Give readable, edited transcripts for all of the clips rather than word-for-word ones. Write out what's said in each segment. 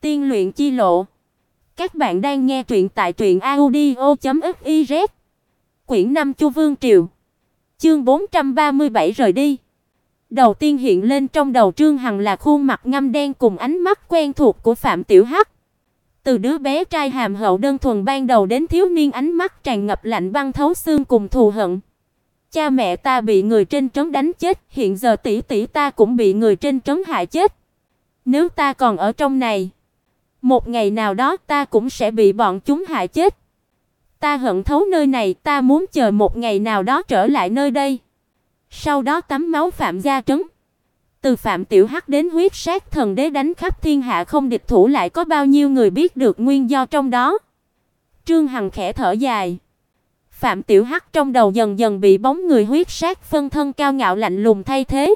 Tiên luyện chi lộ. Các bạn đang nghe truyện tại truyệnaudio.fiz. Quyển 5 Chu Vương Triều. Chương 437 rời đi. Đầu tiên hiện lên trong đầu Trương Hằng là khuôn mặt ngăm đen cùng ánh mắt quen thuộc của Phạm Tiểu Hắc. Từ đứa bé trai hàm hậu đơn thuần ban đầu đến thiếu niên ánh mắt tràn ngập lạnh băng thấu xương cùng thù hận. Cha mẹ ta bị người trên trấn đánh chết, hiện giờ tỷ tỷ ta cũng bị người trên trấn hại chết. Nếu ta còn ở trong này, một ngày nào đó ta cũng sẽ bị bọn chúng hại chết. Ta hận thấu nơi này, ta muốn chờ một ngày nào đó trở lại nơi đây. Sau đó tắm máu Phạm gia trấn. Từ Phạm Tiểu Hắc đến huyết sát thần đế đánh khắp thiên hạ không địch thủ, lại có bao nhiêu người biết được nguyên do trong đó. Trương Hằng khẽ thở dài. Phạm Tiểu Hắc trong đầu dần dần bị bóng người huyết sát phân thân cao ngạo lạnh lùng thay thế.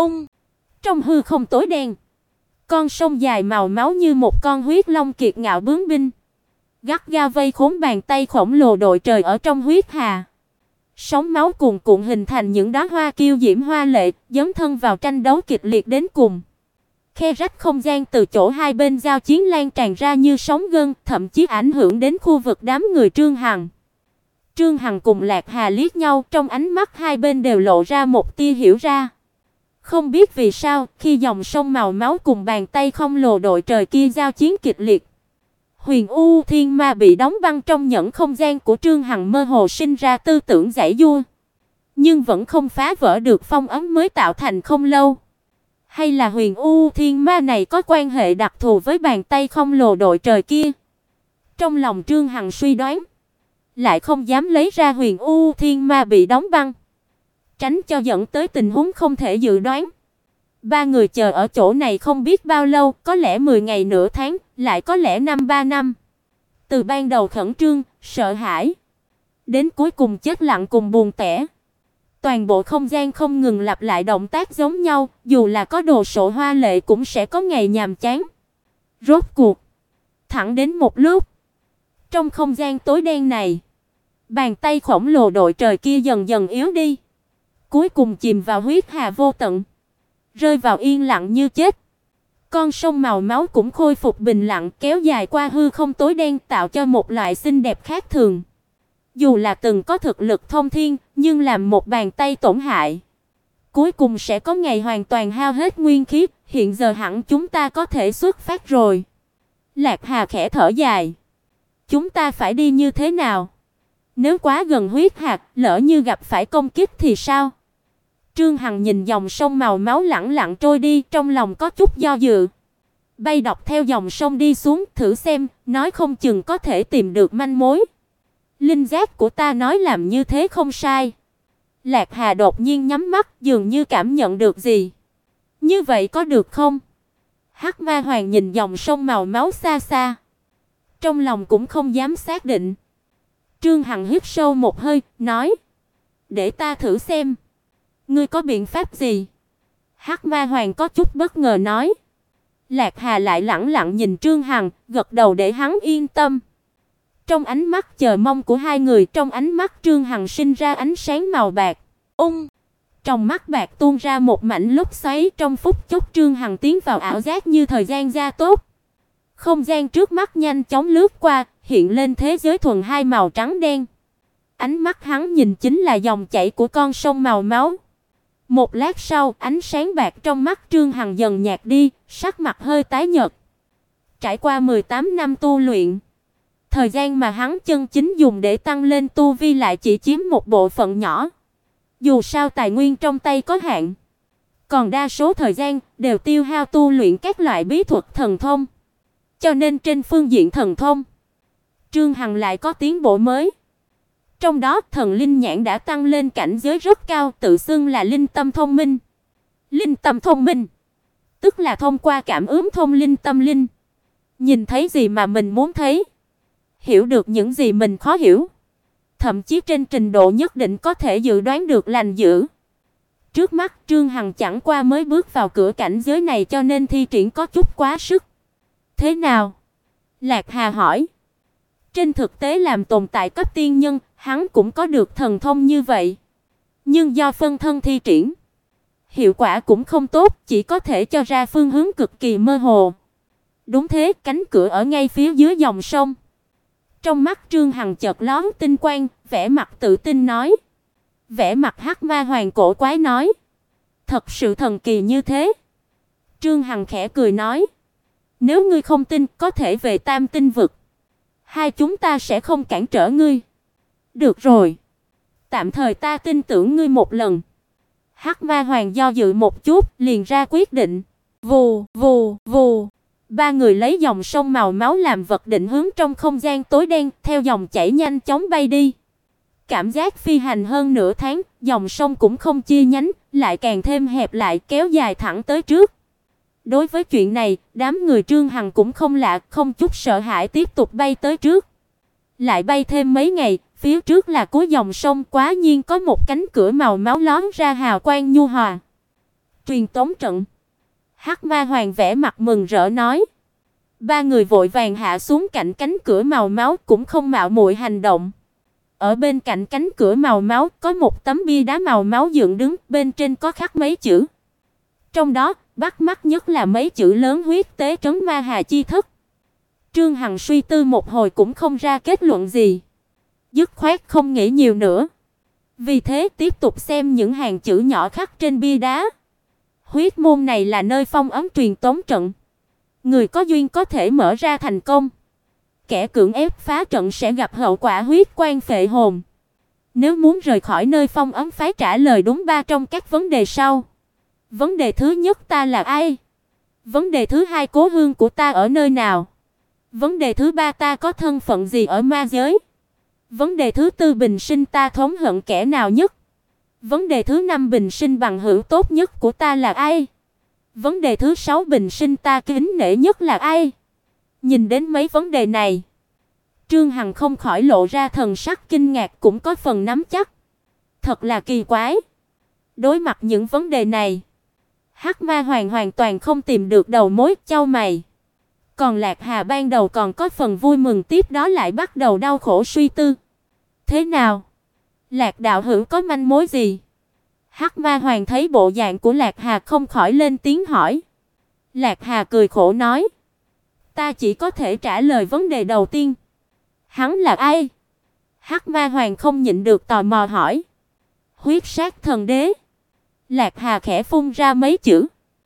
Trong hư không tối đen, con sông dài màu máu như một con huyết long kiệt ngạo bướng binh, gắt gao vây khốn bàn tay khổng lồ đội trời ở trong huyết hà. Sóng máu cuồn cuộn hình thành những đóa hoa kiêu diễm hoa lệ, dấn thân vào tranh đấu kịch liệt đến cùng. Khe rách không gian từ chỗ hai bên giao chiến lan tràn ra như sóng gân, thậm chí ảnh hưởng đến khu vực đám người Trương Hằng. Trương Hằng cùng Lạc Hà liếc nhau, trong ánh mắt hai bên đều lộ ra một tia hiểu ra. Không biết vì sao, khi dòng sông màu máu cùng bàn tay khổng lồ đội trời kia giao chiến kịch liệt, Huyền U Thiên Ma bị đóng băng trong nhẫn không gian của Trương Hằng mơ hồ sinh ra tư tưởng giãy giụa, nhưng vẫn không phá vỡ được phong ấn mới tạo thành không lâu. Hay là Huyền U Thiên Ma này có quan hệ đặc thù với bàn tay khổng lồ đội trời kia? Trong lòng Trương Hằng suy đoán, lại không dám lấy ra Huyền U Thiên Ma bị đóng băng, tránh cho dẫn tới tình huống không thể dự đoán. Ba người chờ ở chỗ này không biết bao lâu, có lẽ 10 ngày nửa tháng, lại có lẽ 3 năm. Từ ban đầu khẩn trương, sợ hãi, đến cuối cùng chết lặng cùng buồn tẻ. Toàn bộ không gian không ngừng lặp lại động tác giống nhau, dù là có đồ sộ hoa lệ cũng sẽ có ngày nhàm chán. Rốt cuộc, thẳng đến một lúc, trong không gian tối đen này, bàn tay khổng lồ đội trời kia dần dần yếu đi, cuối cùng chìm vào huyết hà vô tận, rơi vào yên lặng như chết. Con sông màu máu cũng khôi phục bình lặng, kéo dài qua hư không tối đen, tạo cho một loại xinh đẹp khác thường. Dù là từng có thực lực thông thiên, nhưng làm một bàn tay tổn hại, cuối cùng sẽ có ngày hoàn toàn hao hết nguyên khí, hiện giờ hẳn chúng ta có thể xuất phát rồi. Lạc Hà khẽ thở dài. Chúng ta phải đi như thế nào? Nếu quá gần huyết hạt, lỡ như gặp phải công kích thì sao? Trương Hằng nhìn dòng sông màu máu lẳng lặng trôi đi, trong lòng có chút do dự. Bay dọc theo dòng sông đi xuống, thử xem, nói không chừng có thể tìm được manh mối. Linh giác của ta nói làm như thế không sai. Lạc Hà đột nhiên nhắm mắt, dường như cảm nhận được gì. Như vậy có được không? Hắc Ma Hoàng nhìn dòng sông màu máu xa xa, trong lòng cũng không dám xác định. Trương Hằng hít sâu một hơi, nói: "Để ta thử xem." "Ngươi có biện pháp gì?" Hắc Ma Hoàng có chút bất ngờ nói. Lạc Hà lại lẳng lặng nhìn Trương Hằng, gật đầu để hắn yên tâm. Trong ánh mắt chờ mong của hai người, trong ánh mắt Trương Hằng sinh ra ánh sáng màu bạc. Trong mắt bạc tuôn ra một mảnh lốc xoáy, trong phút chốc Trương Hằng tiến vào ảo giác như thời gian gia tốc. Không gian trước mắt nhanh chóng lướt qua, hiện lên thế giới thuần hai màu trắng đen. Ánh mắt hắn nhìn chính là dòng chảy của con sông màu máu. Một lát sau, ánh sáng bạc trong mắt Trương Hằng dần nhạt đi, sắc mặt hơi tái nhợt. Trải qua 18 năm tu luyện, thời gian mà hắn chân chính dùng để tăng lên tu vi lại chỉ chiếm một bộ phận nhỏ. Dù sao tài nguyên trong tay có hạn, còn đa số thời gian đều tiêu hao tu luyện các loại bí thuật thần thông. Cho nên trên phương diện thần thông, Trương Hằng lại có tiến bộ mới. Trong đó, thần linh nhãn đã tăng lên cảnh giới rất cao, tự xưng là linh tâm thông minh. Linh tâm thông minh, tức là thông qua cảm ứng thông linh tâm linh, nhìn thấy gì mà mình muốn thấy, hiểu được những gì mình khó hiểu, thậm chí trên trình độ nhất định có thể dự đoán được lành dữ. Trước mắt Trương Hằng chẳng qua mới bước vào cửa cảnh giới này, cho nên thi triển có chút quá sức. Thế nào? Lạc Hà hỏi. Trên thực tế làm tồn tại cấp tiên nhân, hắn cũng có được thần thông như vậy, nhưng do phân thân thi triển, hiệu quả cũng không tốt, chỉ có thể cho ra phương hướng cực kỳ mơ hồ. Đúng thế, cánh cửa ở ngay phía dưới dòng sông. Trong mắt Trương Hằng chợt lóe tinh quang, vẻ mặt tự tin nói. Vẻ mặt Hắc Ma Hoàng cổ quái nói. Thật sự thần kỳ như thế. Trương Hằng khẽ cười nói. Nếu ngươi không tin, có thể về Tam Tinh vực. Hai chúng ta sẽ không cản trở ngươi. Được rồi. Tạm thời ta tin tưởng ngươi một lần. Hắc Ma Hoàng do dự một chút, liền ra quyết định. Vù, vù, vù. Ba người lấy dòng sông màu máu làm vật định hướng trong không gian tối đen, theo dòng chảy nhanh chóng bay đi. Cảm giác phi hành hơn nửa tháng, dòng sông cũng không chia nhánh, lại càng thêm hẹp lại, kéo dài thẳng tới trước. Đối với chuyện này, đám người Trương Hằng cũng không lạ, không chút sợ hãi tiếp tục bay tới trước. Lại bay thêm mấy ngày, phía trước là cuối dòng sông, quá nhiên có một cánh cửa màu máu lóe ra hào quang nhu hòa. Truyền tống trận. Hắc Ma Hoàng vẻ mặt mừng rỡ nói. Ba người vội vàng hạ xuống cạnh cánh cửa màu máu, cũng không mạo muội hành động. Ở bên cạnh cánh cửa màu máu có một tấm bia đá màu máu dựng đứng, bên trên có khắc mấy chữ. Trong đó, bắt mắt nhất là mấy chữ lớn huyết tế trấn ma hà chi thức. Trương Hằng suy tư một hồi cũng không ra kết luận gì. Dứt khoát không nghĩ nhiều nữa. Vì thế tiếp tục xem những hàng chữ nhỏ khắc trên bia đá. Huyết môn này là nơi phong ấn truyền tống trận. Người có duyên có thể mở ra thành công. Kẻ cưỡng ép phá trận sẽ gặp hậu quả huyết quan phệ hồn. Nếu muốn rời khỏi nơi phong ấn phải trả lời đúng 3 trong các vấn đề sau. Vấn đề thứ nhất, ta là ai? Vấn đề thứ hai, cố hương của ta ở nơi nào? Vấn đề thứ ba, ta có thân phận gì ở ma giới? Vấn đề thứ tư, bình sinh ta thống hận kẻ nào nhất? Vấn đề thứ năm, bình sinh bằng hữu tốt nhất của ta là ai? Vấn đề thứ sáu, bình sinh ta kính nể nhất là ai? Nhìn đến mấy vấn đề này, Trương Hằng không khỏi lộ ra thần sắc kinh ngạc, cũng có phần nắm chắc. Thật là kỳ quái. Đối mặt những vấn đề này, Hắc Ma Hoàng hoàn toàn không tìm được đầu mối, chau mày. Còn Lạc Hà ban đầu còn có phần vui mừng, tiếp đó lại bắt đầu đau khổ suy tư. Thế nào? Lạc đạo hữu có manh mối gì? Hắc Ma Hoàng thấy bộ dạng của Lạc Hà không khỏi lên tiếng hỏi. Lạc Hà cười khổ nói. Ta chỉ có thể trả lời vấn đề đầu tiên. Hắn là ai? Hắc Ma Hoàng không nhịn được tò mò hỏi. Huyết sát thần đế. Lạc Hà khẽ phun ra mấy chữ.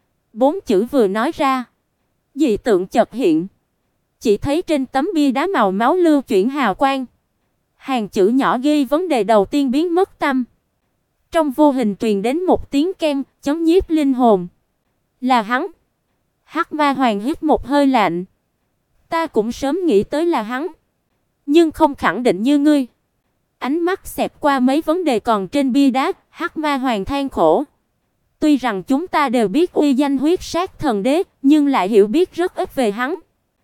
4 chữ vừa nói ra, dị tượng chợt hiện. Chỉ thấy trên tấm bia đá màu máu lưu chuyển hào quang. Hàng chữ nhỏ ghi vấn đề đầu tiên biến mất tăm. Trong vô hình truyền đến một tiếng keng, chấm nhiếp linh hồn. Là hắn. Hắc Ma Hoàng hít một hơi lạnh. Ta cũng sớm nghĩ tới là hắn, nhưng không khẳng định như ngươi. Ánh mắt xẹt qua mấy vấn đề còn trên bia đá, Hắc Ma Hoàng than khổ. Tuy rằng chúng ta đều biết uy danh huyết sát thần đế, nhưng lại hiểu biết rất ít về hắn.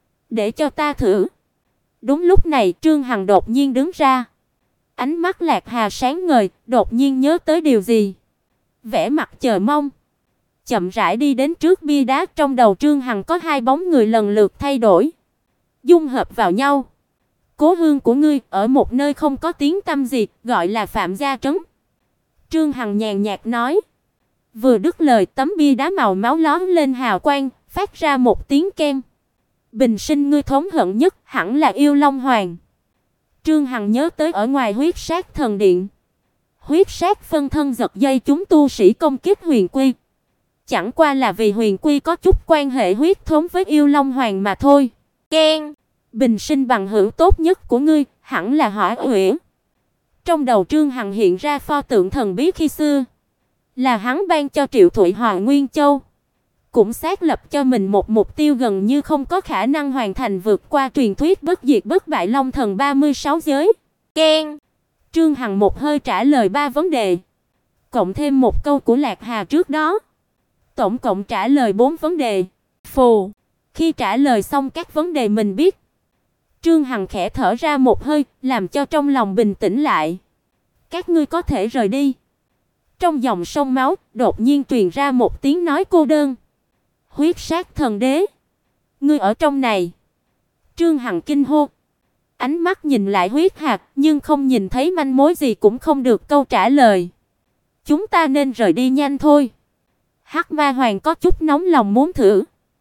Để cho ta thử. Đúng lúc này, Trương Hằng đột nhiên đứng ra. Ánh mắt Lạc Hà sáng ngời, đột nhiên nhớ tới điều gì. Vẻ mặt chờ mong, chậm rãi đi đến trước bia đá. Trong đầu Trương Hằng có hai bóng người lần lượt thay đổi, dung hợp vào nhau. Cố hương của ngươi ở một nơi không có tiếng tăm gì, gọi là Phạm Gia trấn. Trương Hằng nhàn nhạt nói. Vừa dứt lời, tấm bia đá màu máu lóe lên hào quang, phát ra một tiếng keng. Bình sinh ngươi thống hận nhất hẳn là Yêu Long Hoàng. Trương Hằng nhớ tới ở ngoài huyết sát thần điện, huyết sát phân thân giật dây chúng tu sĩ công kích Huyền Quy. Chẳng qua là vì Huyền Quy có chút quan hệ huyết thống với Yêu Long Hoàng mà thôi. Keng. Bình sinh bằng hữu tốt nhất của ngươi hẳn là Hỏa Uyển. Trong đầu Trương Hằng hiện ra pho tượng thần bí khi xưa, là hắn ban cho Triệu Thụy Hoàng Nguyên Châu, cũng xác lập cho mình một mục tiêu gần như không có khả năng hoàn thành, vượt qua truyền thuyết bất diệt bất bại Long Thần 36 giới. Keng. Trương Hằng một hơi trả lời 3 vấn đề, cộng thêm một câu của Lạc Hà trước đó, tổng cộng trả lời 4 vấn đề. Phù. Khi trả lời xong các vấn đề mình biết, Trương Hằng khẽ thở ra một hơi, làm cho trong lòng bình tĩnh lại. Các ngươi có thể rời đi. Trong dòng sông máu, đột nhiên truyền ra một tiếng nói cô đơn. Huyết sát thần đế, ngươi ở trong này. Trương Hằng kinh hô. Ánh mắt nhìn lại huyết hạt, nhưng không nhìn thấy manh mối gì, cũng không được câu trả lời. Chúng ta nên rời đi nhanh thôi. Hắc Ma Hoàng có chút nóng lòng muốn thử.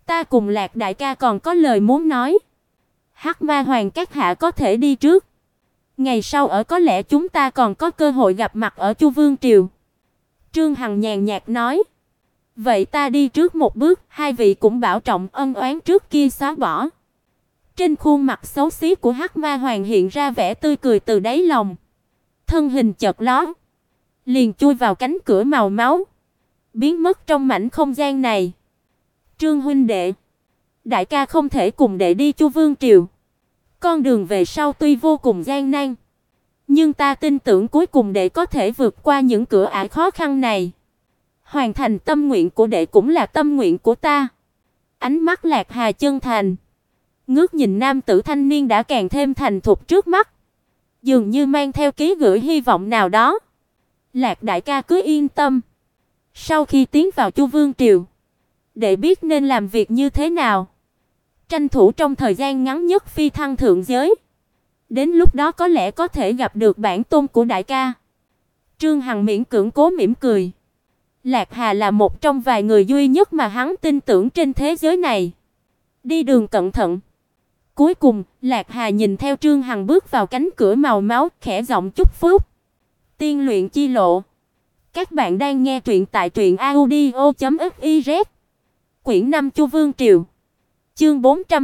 Ta cùng Lạc đại ca còn có lời muốn nói. Hắc Ma Hoàng các hạ có thể đi trước. Ngày sau ở có lẽ chúng ta còn có cơ hội gặp mặt ở Chu Vương triều." Trương Hằng nhàn nhạt nói. "Vậy ta đi trước một bước, hai vị cũng bảo trọng, ân oán trước kia xóa bỏ." Trên khuôn mặt xấu xí của Hắc Ma Hoàng hiện ra vẻ tươi cười từ đáy lòng. Thân hình chợt lóe, liền chui vào cánh cửa màu máu, biến mất trong mảnh không gian này. "Trương huynh đệ, đại ca không thể cùng đệ đi Chu Vương triều. Con đường về sau tuy vô cùng gian nan, nhưng ta tin tưởng cuối cùng đệ có thể vượt qua những cửa ải khó khăn này. Hoàn thành tâm nguyện của đệ cũng là tâm nguyện của ta." Ánh mắt Lạc Hà chân thành, ngước nhìn nam tử thanh niên đã càng thêm thành thục trước mắt, dường như mang theo ký gửi hy vọng nào đó. "Lạc đại ca cứ yên tâm, sau khi tiến vào Chu Vương triều, đệ biết nên làm việc như thế nào, tranh thủ trong thời gian ngắn nhất phi thăng thượng giới. Đến lúc đó có lẽ có thể gặp được bản tôn của đại ca." Trương Hằng miễn cưỡng cố mỉm cười. Lạc Hà là một trong vài người duy nhất mà hắn tin tưởng trên thế giới này. "Đi đường cẩn thận." Cuối cùng, Lạc Hà nhìn theo Trương Hằng bước vào cánh cửa màu máu, khẽ giọng chúc phúc. Tiên luyện chi lộ. Các bạn đang nghe truyện tại truyệnaudio.fiz. Quyển 5 Chu Vương triều. Chương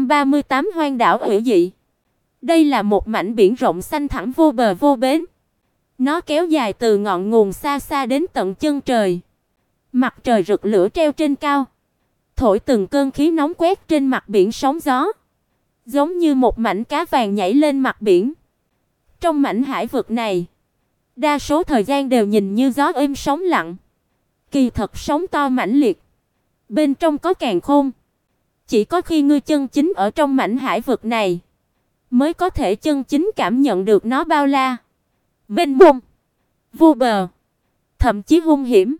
438 Hoang đảo hủy dị. Đây là một mảnh biển rộng xanh thẳm vô bờ vô bến. Nó kéo dài từ ngọn nguồn xa xa đến tận chân trời. Mặt trời rực lửa treo trên cao, thổi từng cơn khí nóng quét trên mặt biển sóng gió, giống như một mảnh cá vàng nhảy lên mặt biển. Trong mảnh hải vực này, đa số thời gian đều nhìn như gió êm sóng lặng, kỳ thật sóng to mãnh liệt, bên trong có càn khôn. Chỉ có khi ngươi chân chính ở trong mảnh hải vực này, mới có thể chân chính cảm nhận được nó bao la, mênh mông, vô bờ, thậm chí hung hiểm,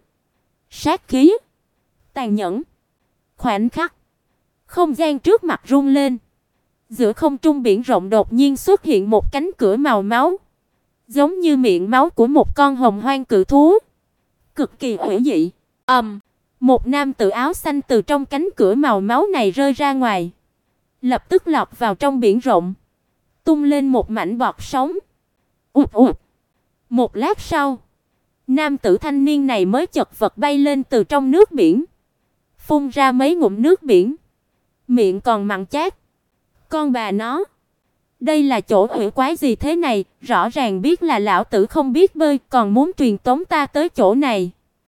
sát khí, tàn nhẫn. Khoảnh khắc, không gian trước mặt rung lên. Giữa không trung biển rộng đột nhiên xuất hiện một cánh cửa màu máu, giống như miệng máu của một con hồng hoang cự thú, cực kỳ hủy dị. Một nam tử áo xanh từ trong cánh cửa màu máu này rơi ra ngoài, lập tức lọt vào trong biển rộng, tung lên một mảnh bọt sóng. Ụt ụt. Một lát sau, nam tử thanh niên này mới chật vật bay lên từ trong nước biển, phun ra mấy ngụm nước biển, miệng còn mặn chát. Con bà nó, đây là chỗ hủy quái gì thế này, rõ ràng biết là lão tử không biết bơi, còn muốn truyền tống ta tới chỗ này.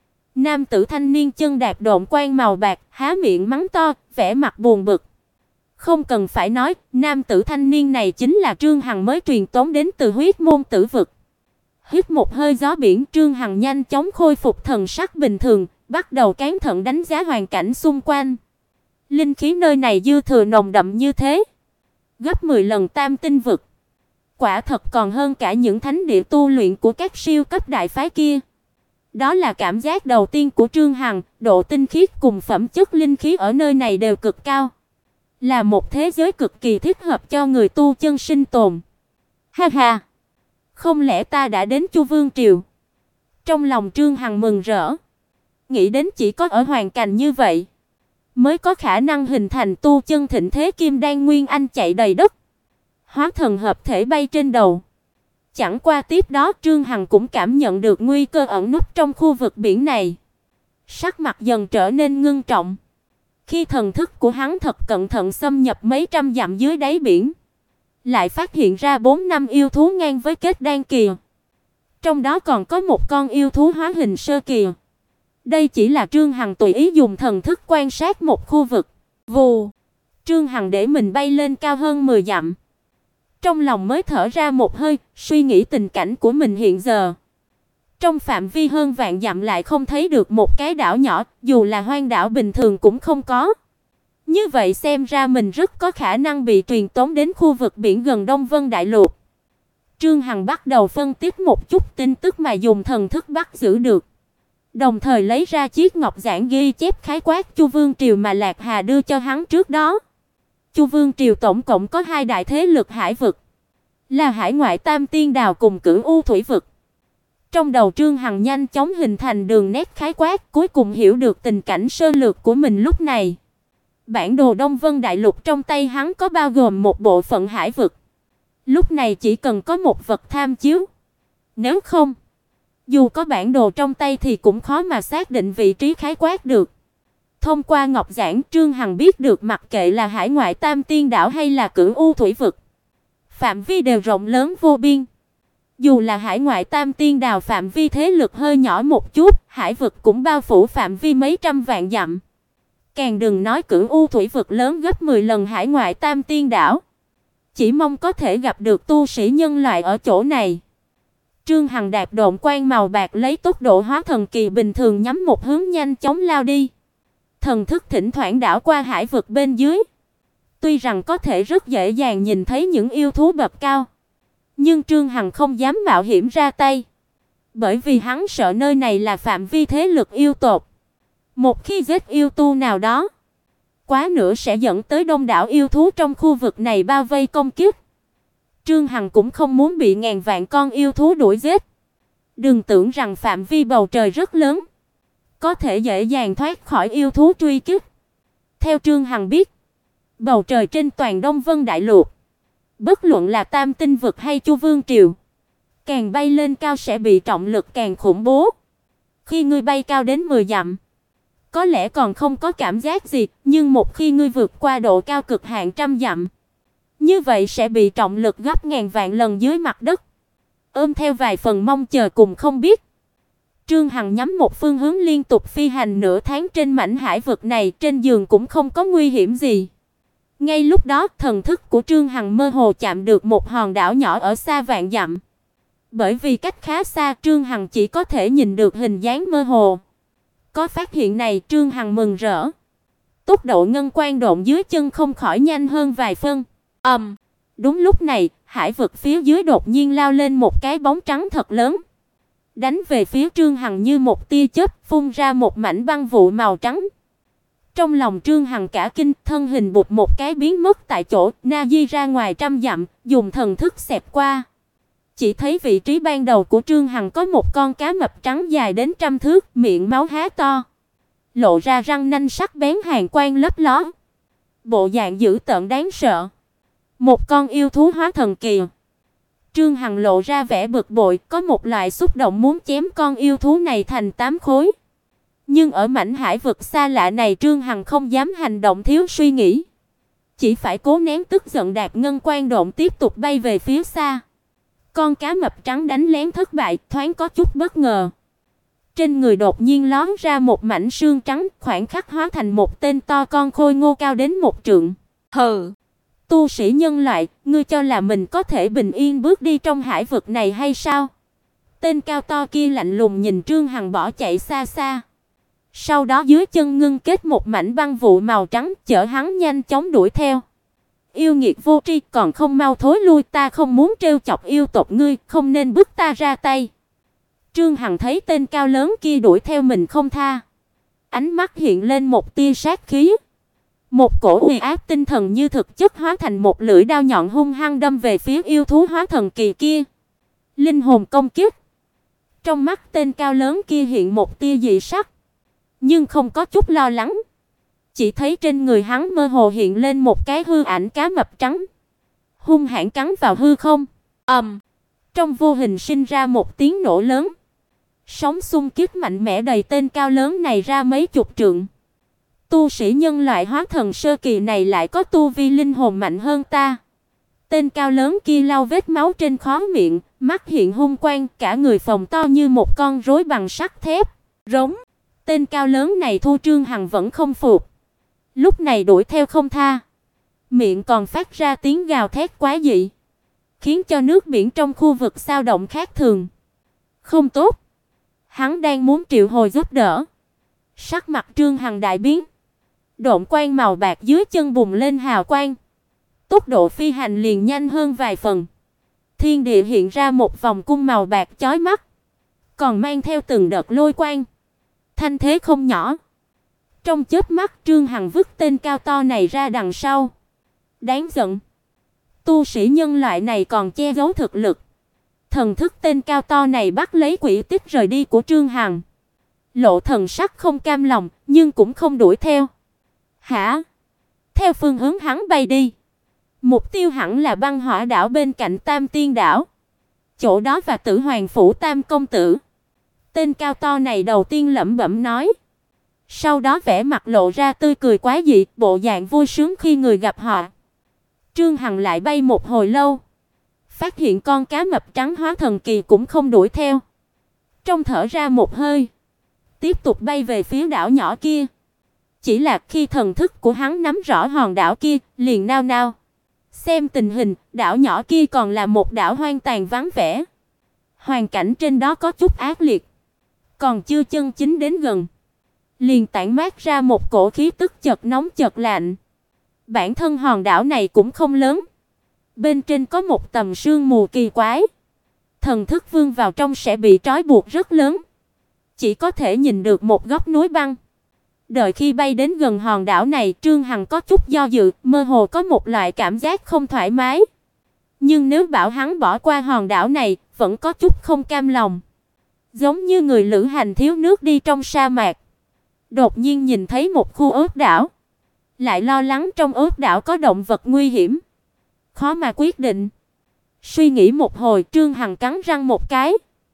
Nam tử thanh niên chân đạp độn quang màu bạc, há miệng mắng to, vẻ mặt buồn bực. Không cần phải nói, nam tử thanh niên này chính là Trương Hằng mới truyền tống đến từ Huyết Môn Tử vực. Hít một hơi gió biển, Trương Hằng nhanh chóng khôi phục thần sắc bình thường, bắt đầu cẩn thận đánh giá hoàn cảnh xung quanh. Linh khí nơi này dư thừa nồng đậm như thế, gấp 10 lần Tam Tinh vực. Quả thật còn hơn cả những thánh địa tu luyện của các siêu cấp đại phái kia. Đó là cảm giác đầu tiên của Trương Hằng, độ tinh khiết cùng phẩm chất linh khí ở nơi này đều cực cao, là một thế giới cực kỳ thích hợp cho người tu chân sinh tồn. Ha ha, không lẽ ta đã đến Chu Vương triều? Trong lòng Trương Hằng mừng rỡ, nghĩ đến chỉ có ở hoàn cảnh như vậy mới có khả năng hình thành tu chân thịnh thế kim đan nguyên anh chạy đầy đất, hóa thần hợp thể bay trên đầu. Chẳng qua tiếp đó Trương Hằng cũng cảm nhận được nguy cơ ẩn núp trong khu vực biển này. Sắc mặt dần trở nên ngưng trọng. Khi thần thức của hắn thật cẩn thận xâm nhập mấy trăm dặm dưới đáy biển, lại phát hiện ra 4-5 yêu thú ngang với kết đan kỳ. Trong đó còn có một con yêu thú hóa hình sơ kỳ. Đây chỉ là Trương Hằng tùy ý dùng thần thức quan sát một khu vực. Vù, Trương Hằng để mình bay lên cao hơn 10 dặm. Trong lòng mới thở ra một hơi, suy nghĩ tình cảnh của mình hiện giờ. Trong phạm vi hơn vạn dặm lại không thấy được một cái đảo nhỏ, dù là hoang đảo bình thường cũng không có. Như vậy xem ra mình rất có khả năng bị truyền tống đến khu vực biển gần Đông Vân Đại Lục. Trương Hằng bắt đầu phân tích một chút tin tức mà dùng thần thức bắt giữ được, đồng thời lấy ra chiếc ngọc giản ghi chép khái quát Chu Vương triều mà Lạc Hà đưa cho hắn trước đó. Chu Vương triều tổng cộng có 2 đại thế lực hải vực, là Hải Ngoại Tam Tiên Đào cùng Cửu U Thủy vực. Trong đầu Trương Hằng nhanh chóng hình thành đường nét khái quát, cuối cùng hiểu được tình cảnh sơ lược của mình lúc này. Bản đồ Đông Vân Đại Lục trong tay hắn có bao gồm một bộ phận hải vực. Lúc này chỉ cần có một vật tham chiếu. Nếu không, dù có bản đồ trong tay thì cũng khó mà xác định vị trí khái quát được. Thông qua ngọc giản, Trương Hằng biết được mặc kệ là hải ngoại Tam Tiên đảo hay là Cửu U thủy vực, phạm vi đều rộng lớn vô biên. Dù là hải ngoại Tam Tiên đảo phạm vi thế lực hơi nhỏ một chút, hải vực cũng bao phủ phạm vi mấy trăm vạn dặm. Càng đừng nói Cửu U thủy vực lớn gấp 10 lần hải ngoại Tam Tiên đảo. Chỉ mong có thể gặp được tu sĩ nhân loại ở chỗ này. Trương Hằng đạp độn quang màu bạc lấy tốc độ hóa thần kỳ bình thường nhắm một hướng nhanh chóng lao đi. Thần thức thỉnh thoảng đảo qua hải vực bên dưới. Tuy rằng có thể rất dễ dàng nhìn thấy những yêu thú bậc cao, nhưng Trương Hằng không dám mạo hiểm ra tay, bởi vì hắn sợ nơi này là phạm vi thế lực yêu tộc. Một khi giết yêu tu nào đó, quá nữa sẽ dẫn tới đông đảo yêu thú trong khu vực này bao vây công kích. Trương Hằng cũng không muốn bị ngàn vạn con yêu thú đuổi giết. Đừng tưởng rằng phạm vi bầu trời rất lớn, có thể dễ dàng thoát khỏi yêu thú truy kích. Theo Trương Hằng biết, bầu trời trên toàn Đông Vân Đại Lục, bất luận là Tam Tinh vực hay Chu Vương triều, càng bay lên cao sẽ bị trọng lực càng khủng bố. Khi ngươi bay cao đến 10 dặm, có lẽ còn không có cảm giác gì, nhưng một khi ngươi vượt qua độ cao cực hạn trăm dặm, như vậy sẽ bị trọng lực gấp ngàn vạn lần dưới mặt đất. Ôm theo vài phần mong chờ cùng không biết, Trương Hằng nhắm một phương hướng liên tục phi hành nửa tháng trên mảnh hải vực này, trên giường cũng không có nguy hiểm gì. Ngay lúc đó, thần thức của Trương Hằng mơ hồ chạm được một hòn đảo nhỏ ở xa vạn dặm. Bởi vì cách khá xa, Trương Hằng chỉ có thể nhìn được hình dáng mơ hồ. Có phát hiện này, Trương Hằng mừng rỡ. Tốc độ ngân quang độn dưới chân không khỏi nhanh hơn vài phân. Đúng lúc này, hải vực phía dưới đột nhiên lao lên một cái bóng trắng thật lớn, đánh về phía Trương Hằng như một tia chớp, phun ra một mảnh băng vụ màu trắng. Trong lòng Trương Hằng cả kinh, thân hình bụt một cái biến mất tại chỗ, na di ra ngoài trăm dặm, dùng thần thức xẹt qua. Chỉ thấy vị trí ban đầu của Trương Hằng có một con cá mập trắng dài đến trăm thước, miệng máu há to, lộ ra răng nanh sắc bén hàn quang lấp ló. Bộ dạng dữ tợn đáng sợ. Một con yêu thú hóa thần kỳ. Trương Hằng lộ ra vẻ bực bội, có một loại xúc động muốn chém con yêu thú này thành 8 khối. Nhưng ở mảnh hải vực xa lạ này, Trương Hằng không dám hành động thiếu suy nghĩ, chỉ phải cố nén tức giận đạp ngân quang độn tiếp tục bay về phía xa. Con cá mập trắng đánh lén thất bại, thoáng có chút bất ngờ. Trên người đột nhiên lóm ra một mảnh xương trắng, khoảnh khắc hóa thành một tên to con khôi ngô cao đến 1 trượng. Hừ, tu sĩ nhân loại, ngươi cho là mình có thể bình yên bước đi trong hải vực này hay sao? Tên cao to kia lạnh lùng nhìn Trương Hằng bỏ chạy xa xa. Sau đó dưới chân ngưng kết một mảnh băng vụ màu trắng, chở hắn nhanh chóng đuổi theo. Yêu nghiệt vô tri, còn không mau thối lui, ta không muốn trêu chọc yêu tộc ngươi, không nên bức ta ra tay. Trương Hằng thấy tên cao lớn kia đuổi theo mình không tha, ánh mắt hiện lên một tia sát khí. Một cổ uy áp tinh thần như thực chất hóa thành một lưỡi đao nhọn hung hăng đâm về phía yêu thú hóa thần kỳ kia. Linh hồn công kích. Trong mắt tên cao lớn kia hiện một tia dị sắc, nhưng không có chút lo lắng. Chỉ thấy trên người hắn mơ hồ hiện lên một cái hư ảnh cá mập trắng, hung hãn cắn vào hư không. Trong vô hình sinh ra một tiếng nổ lớn. Sóng xung kích mạnh mẽ đầy tên cao lớn này ra mấy chục trượng. Tu sĩ nhân loại hóa thần sơ kỳ này lại có tu vi linh hồn mạnh hơn ta. Tên cao lớn kia lau vết máu trên khóe miệng, mắt hiện hung quang, cả người phồng to như một con rối bằng sắt thép. Rống. Tên cao lớn này thu Trương Hằng vẫn không phục, lúc này đuổi theo không tha, miệng còn phát ra tiếng gào thét quái dị, khiến cho nước biển trong khu vực xao động khác thường. Không tốt, hắn đang muốn triệu hồi giúp đỡ. Sắc mặt Trương Hằng đại biến, độn quang màu bạc dưới chân bùng lên hào quang, tốc độ phi hành liền nhanh hơn vài phần. Thiên địa hiện ra một vòng cung màu bạc chói mắt, còn mang theo từng đợt lôi quang, thanh thế không nhỏ. Trong chớp mắt, Trương Hằng vứt tên cao to này ra đằng sau. Đáng giận, tu sĩ nhân loại này còn che giấu thực lực. Thần thức tên cao to này bắt lấy quỹ tích rời đi của Trương Hằng, lộ thần sắc không cam lòng, nhưng cũng không đuổi theo. Hả? Theo phương hướng hắn bay đi, mục tiêu hẳn là băng hỏa đảo bên cạnh Tam Tiên đảo. Chỗ đó và Tử Hoàng phủ Tam công tử. Tên cao to này đầu tiên lẩm bẩm nói, sau đó vẻ mặt lộ ra tươi cười quái dị, bộ dạng vui sướng khi người gặp họ. Trương Hằng lại bay một hồi lâu, phát hiện con cá mập trắng hóa thần kỳ cũng không đuổi theo. Trong thở ra một hơi, tiếp tục bay về phía đảo nhỏ kia. Chỉ là khi thần thức của hắn nắm rõ hòn đảo kia, liền nao nao. Xem tình hình, đảo nhỏ kia còn là một đảo hoang tàn vắng vẻ. Hoàn cảnh trên đó có chút ác liệt, còn chưa chân chính đến gần, liền tản mát ra một cổ khí tức chợt nóng chợt lạnh. Bản thân hòn đảo này cũng không lớn, bên trên có một tầng sương mù kỳ quái. Thần thức vươn vào trong sẽ bị trói buộc rất lớn, chỉ có thể nhìn được một góc núi băng. Đợi khi bay đến gần hòn đảo này, Trương Hằng có chút do dự, mơ hồ có một loại cảm giác không thoải mái. Nhưng nếu bảo hắn bỏ qua hòn đảo này, vẫn có chút không cam lòng. Giống như người lữ hành thiếu nước đi trong sa mạc, đột nhiên nhìn thấy một khu ốc đảo, lại lo lắng trong ốc đảo có động vật nguy hiểm, khó mà quyết định. Suy nghĩ một hồi, Trương Hằng cắn răng một cái,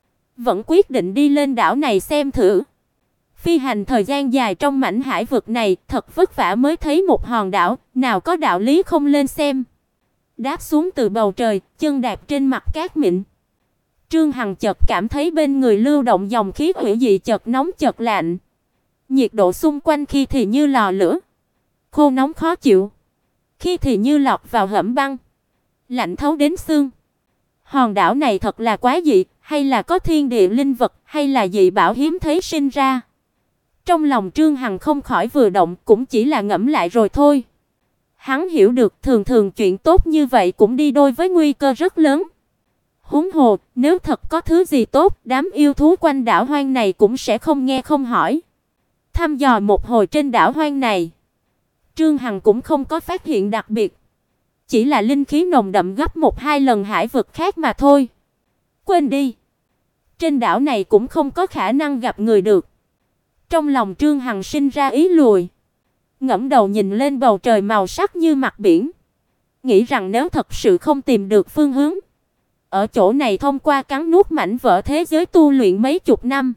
vẫn quyết định đi lên đảo này xem thử. Phi hành thời gian dài trong mảnh hải vực này, thật vất vả mới thấy một hòn đảo, nào có đạo lý không lên xem. Đáp xuống từ bầu trời, chân đạp trên mặt cát mịn. Trương Hằng chợt cảm thấy bên người lưu động dòng khí hủy dị, chợt nóng chợt lạnh. Nhiệt độ xung quanh khi thì như lò lửa, khô nóng khó chịu, khi thì như lọt vào hầm băng, lạnh thấu đến xương. Hòn đảo này thật là quái dị, hay là có thiên địa linh vật, hay là dị bảo hiếm thấy sinh ra. Trong lòng Trương Hằng không khỏi vừa động, cũng chỉ là ngẫm lại rồi thôi. Hắn hiểu được thường thường chuyện tốt như vậy cũng đi đôi với nguy cơ rất lớn. Huống hồ, nếu thật có thứ gì tốt, đám yêu thú quanh đảo hoang này cũng sẽ không nghe không hỏi. Thăm dò một hồi trên đảo hoang này, Trương Hằng cũng không có phát hiện đặc biệt, chỉ là linh khí nồng đậm gấp 1-2 lần hải vực khác mà thôi. Quên đi, trên đảo này cũng không có khả năng gặp người được. Trong lòng Trương Hằng sinh ra ý lùi, ngẩng đầu nhìn lên bầu trời màu sắc như mặt biển, nghĩ rằng nếu thật sự không tìm được phương hướng, ở chỗ này thông qua cắn nuốt mảnh vỡ thế giới tu luyện mấy chục năm,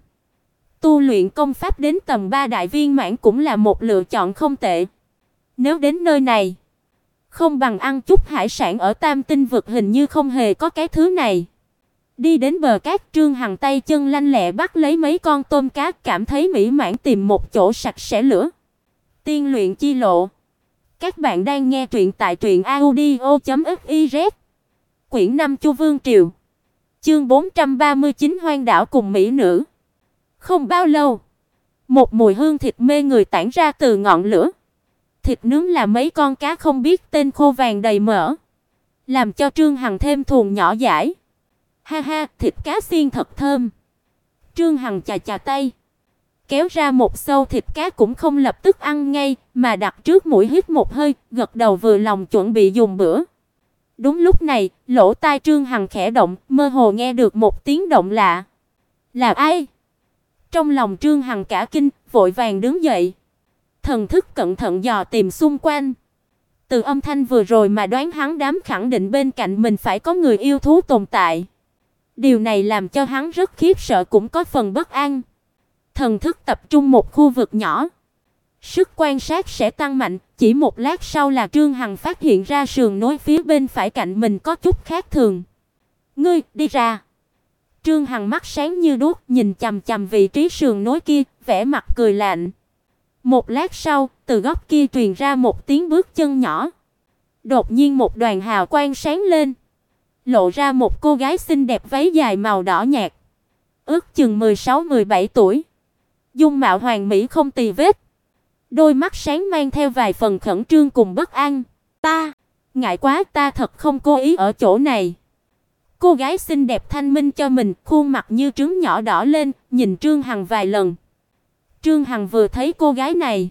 tu luyện công pháp đến tầm 3 đại viên mãn cũng là một lựa chọn không tệ. Nếu đến nơi này, không bằng ăn chút hải sản, ở Tam Tinh vực hình như không hề có cái thứ này. Đi đến bờ cát, Trương Hằng tay chân lanh lẹ bắt lấy mấy con tôm cá, cảm thấy mỹ mãn tìm một chỗ sạch sẽ lửa. Tiên luyện chi lộ. Các bạn đang nghe truyện tại truyệnaudio.fiz. Quyển 5 Chu Vương Triều. Chương 439 Hoang đảo cùng mỹ nữ. Không bao lâu, một mùi hương thịt mê người tản ra từ ngọn lửa. Thịt nướng là mấy con cá không biết tên khô vàng đầy mỡ, làm cho Trương Hằng thêm thuồng nhỏ dãi. Ha ha, thịt cá xiên thật thơm. Trương Hằng chà chà tay, kéo ra một sâu thịt cá, cũng không lập tức ăn ngay, mà đặt trước mũi hít một hơi, gật đầu vừa lòng chuẩn bị dùng bữa. Đúng lúc này, lỗ tai Trương Hằng khẽ động, mơ hồ nghe được một tiếng động lạ. Là ai? Trong lòng Trương Hằng cả kinh, vội vàng đứng dậy, thần thức cẩn thận dò tìm xung quanh. Từ âm thanh vừa rồi mà đoán hắn đám khẳng định bên cạnh mình phải có người yêu thú tồn tại. Điều này làm cho hắn rất khiếp sợ, cũng có phần bất an. Thần thức tập trung một khu vực nhỏ, sức quan sát sẽ tăng mạnh. Chỉ một lát sau là Trương Hằng phát hiện ra sườn núi phía bên phải cạnh mình có chút khác thường. Ngươi, đi ra. Trương Hằng mắt sáng như đuốc, nhìn chằm chằm vị trí sườn núi kia, vẻ mặt cười lạnh. Một lát sau, từ góc kia truyền ra một tiếng bước chân nhỏ. Đột nhiên một đoàn hào quang sáng lên, lộ ra một cô gái xinh đẹp váy dài màu đỏ nhạt, ước chừng 16-17 tuổi. Dung mạo hoàn mỹ không tì vết, đôi mắt sáng mang theo vài phần khẩn trương cùng bất an. Ta, ngại quá, ta thật không cố ý ở chỗ này. Cô gái xinh đẹp thanh minh cho mình, khuôn mặt như trứng nhỏ đỏ lên, nhìn Trương Hằng vài lần. Trương Hằng vừa thấy cô gái này,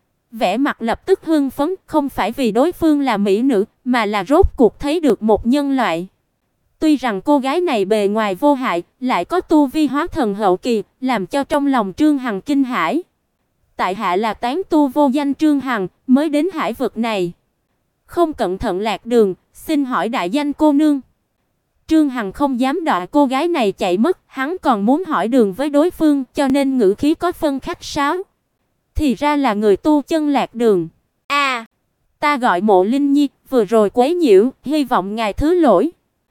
vẻ mặt lập tức hưng phấn, không phải vì đối phương là mỹ nữ, mà là rốt cuộc thấy được một nhân loại. Tuy rằng cô gái này bề ngoài vô hại, lại có tu vi hóa thần hậu kỳ, làm cho trong lòng Trương Hằng kinh hãi. tại hạ là tán tu vô danh Trương Hằng, mới đến hải vực này. Không cẩn thận lạc đường, xin hỏi đại danh cô nương. Trương Hằng không dám đọa cô gái này chạy mất, hắn còn muốn hỏi đường với đối phương, cho nên ngữ khí có phân khách sáo. Thì ra là người tu chân lạc đường. Ta gọi Mộ Linh Nhi, vừa rồi quấy nhiễu, hy vọng ngài thứ lỗi.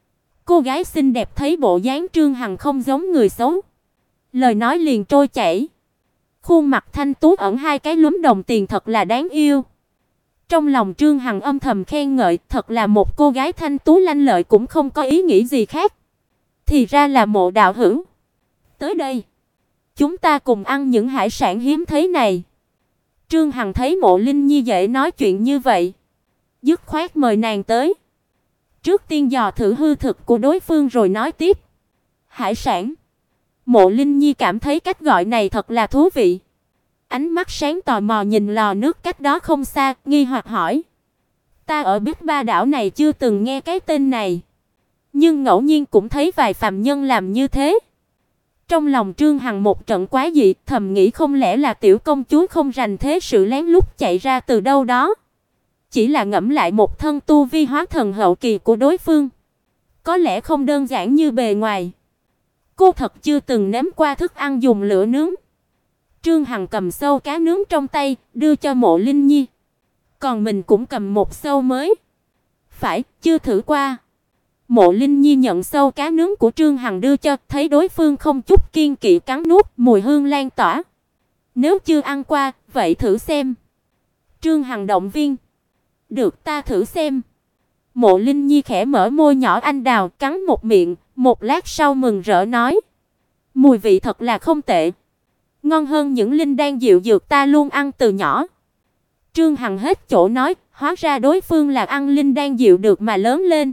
Cô gái xinh đẹp thấy bộ dáng Trương Hằng không giống người xấu, lời nói liền trôi chảy. Khuôn mặt thanh tú ẩn hai cái lúm đồng tiền thật là đáng yêu. Trong lòng Trương Hằng âm thầm khen ngợi, thật là một cô gái thanh tú lanh lợi, cũng không có ý nghĩ gì khác. Thì ra là Mộ đạo hữu. Tới đây, chúng ta cùng ăn những hải sản hiếm thấy này. Trương Hằng thấy Mộ Linh Nhi dễ nói chuyện như vậy, dứt khoát mời nàng tới. Trước tiên dò thử hư thực của đối phương rồi nói tiếp. Hải sản. Mộ Linh Nhi cảm thấy cách gọi này thật là thú vị. Ánh mắt sáng tò mò nhìn lò nước cách đó không xa, nghi hoặc hỏi. Ta ở Bích Ba đảo này chưa từng nghe cái tên này, nhưng ngẫu nhiên cũng thấy vài phàm nhân làm như thế. Trong lòng Trương Hằng một trận quái dị, thầm nghĩ không lẽ là tiểu công chúa không rành thế sự lén lút chạy ra từ đâu đó. Chỉ là ngẫm lại một thân tu vi hóa thần hậu kỳ của đối phương, có lẽ không đơn giản như bề ngoài. Cô thật chưa từng nếm qua thức ăn dùng lửa nướng. Trương Hằng cầm sâu cá nướng trong tay, đưa cho Mộ Linh Nhi. Còn mình cũng cầm một sâu mới. Phải, chưa thử qua. Mộ Linh Nhi nhận sâu cá nướng của Trương Hằng đưa cho, thấy đối phương không chút kiêng kỵ cắn nuốt, mùi hương lan tỏa. Nếu chưa ăn qua, vậy thử xem. Trương Hằng động viên. Được, ta thử xem. Mộ Linh Nhi khẽ mở môi nhỏ anh đào, cắn một miệng, một lát sau mừng rỡ nói. Mùi vị thật là không tệ. Ngon hơn những linh đan dịu dược ta luôn ăn từ nhỏ. Trương Hằng hết chỗ nói, hóa ra đối phương là ăn linh đan dịu được mà lớn lên.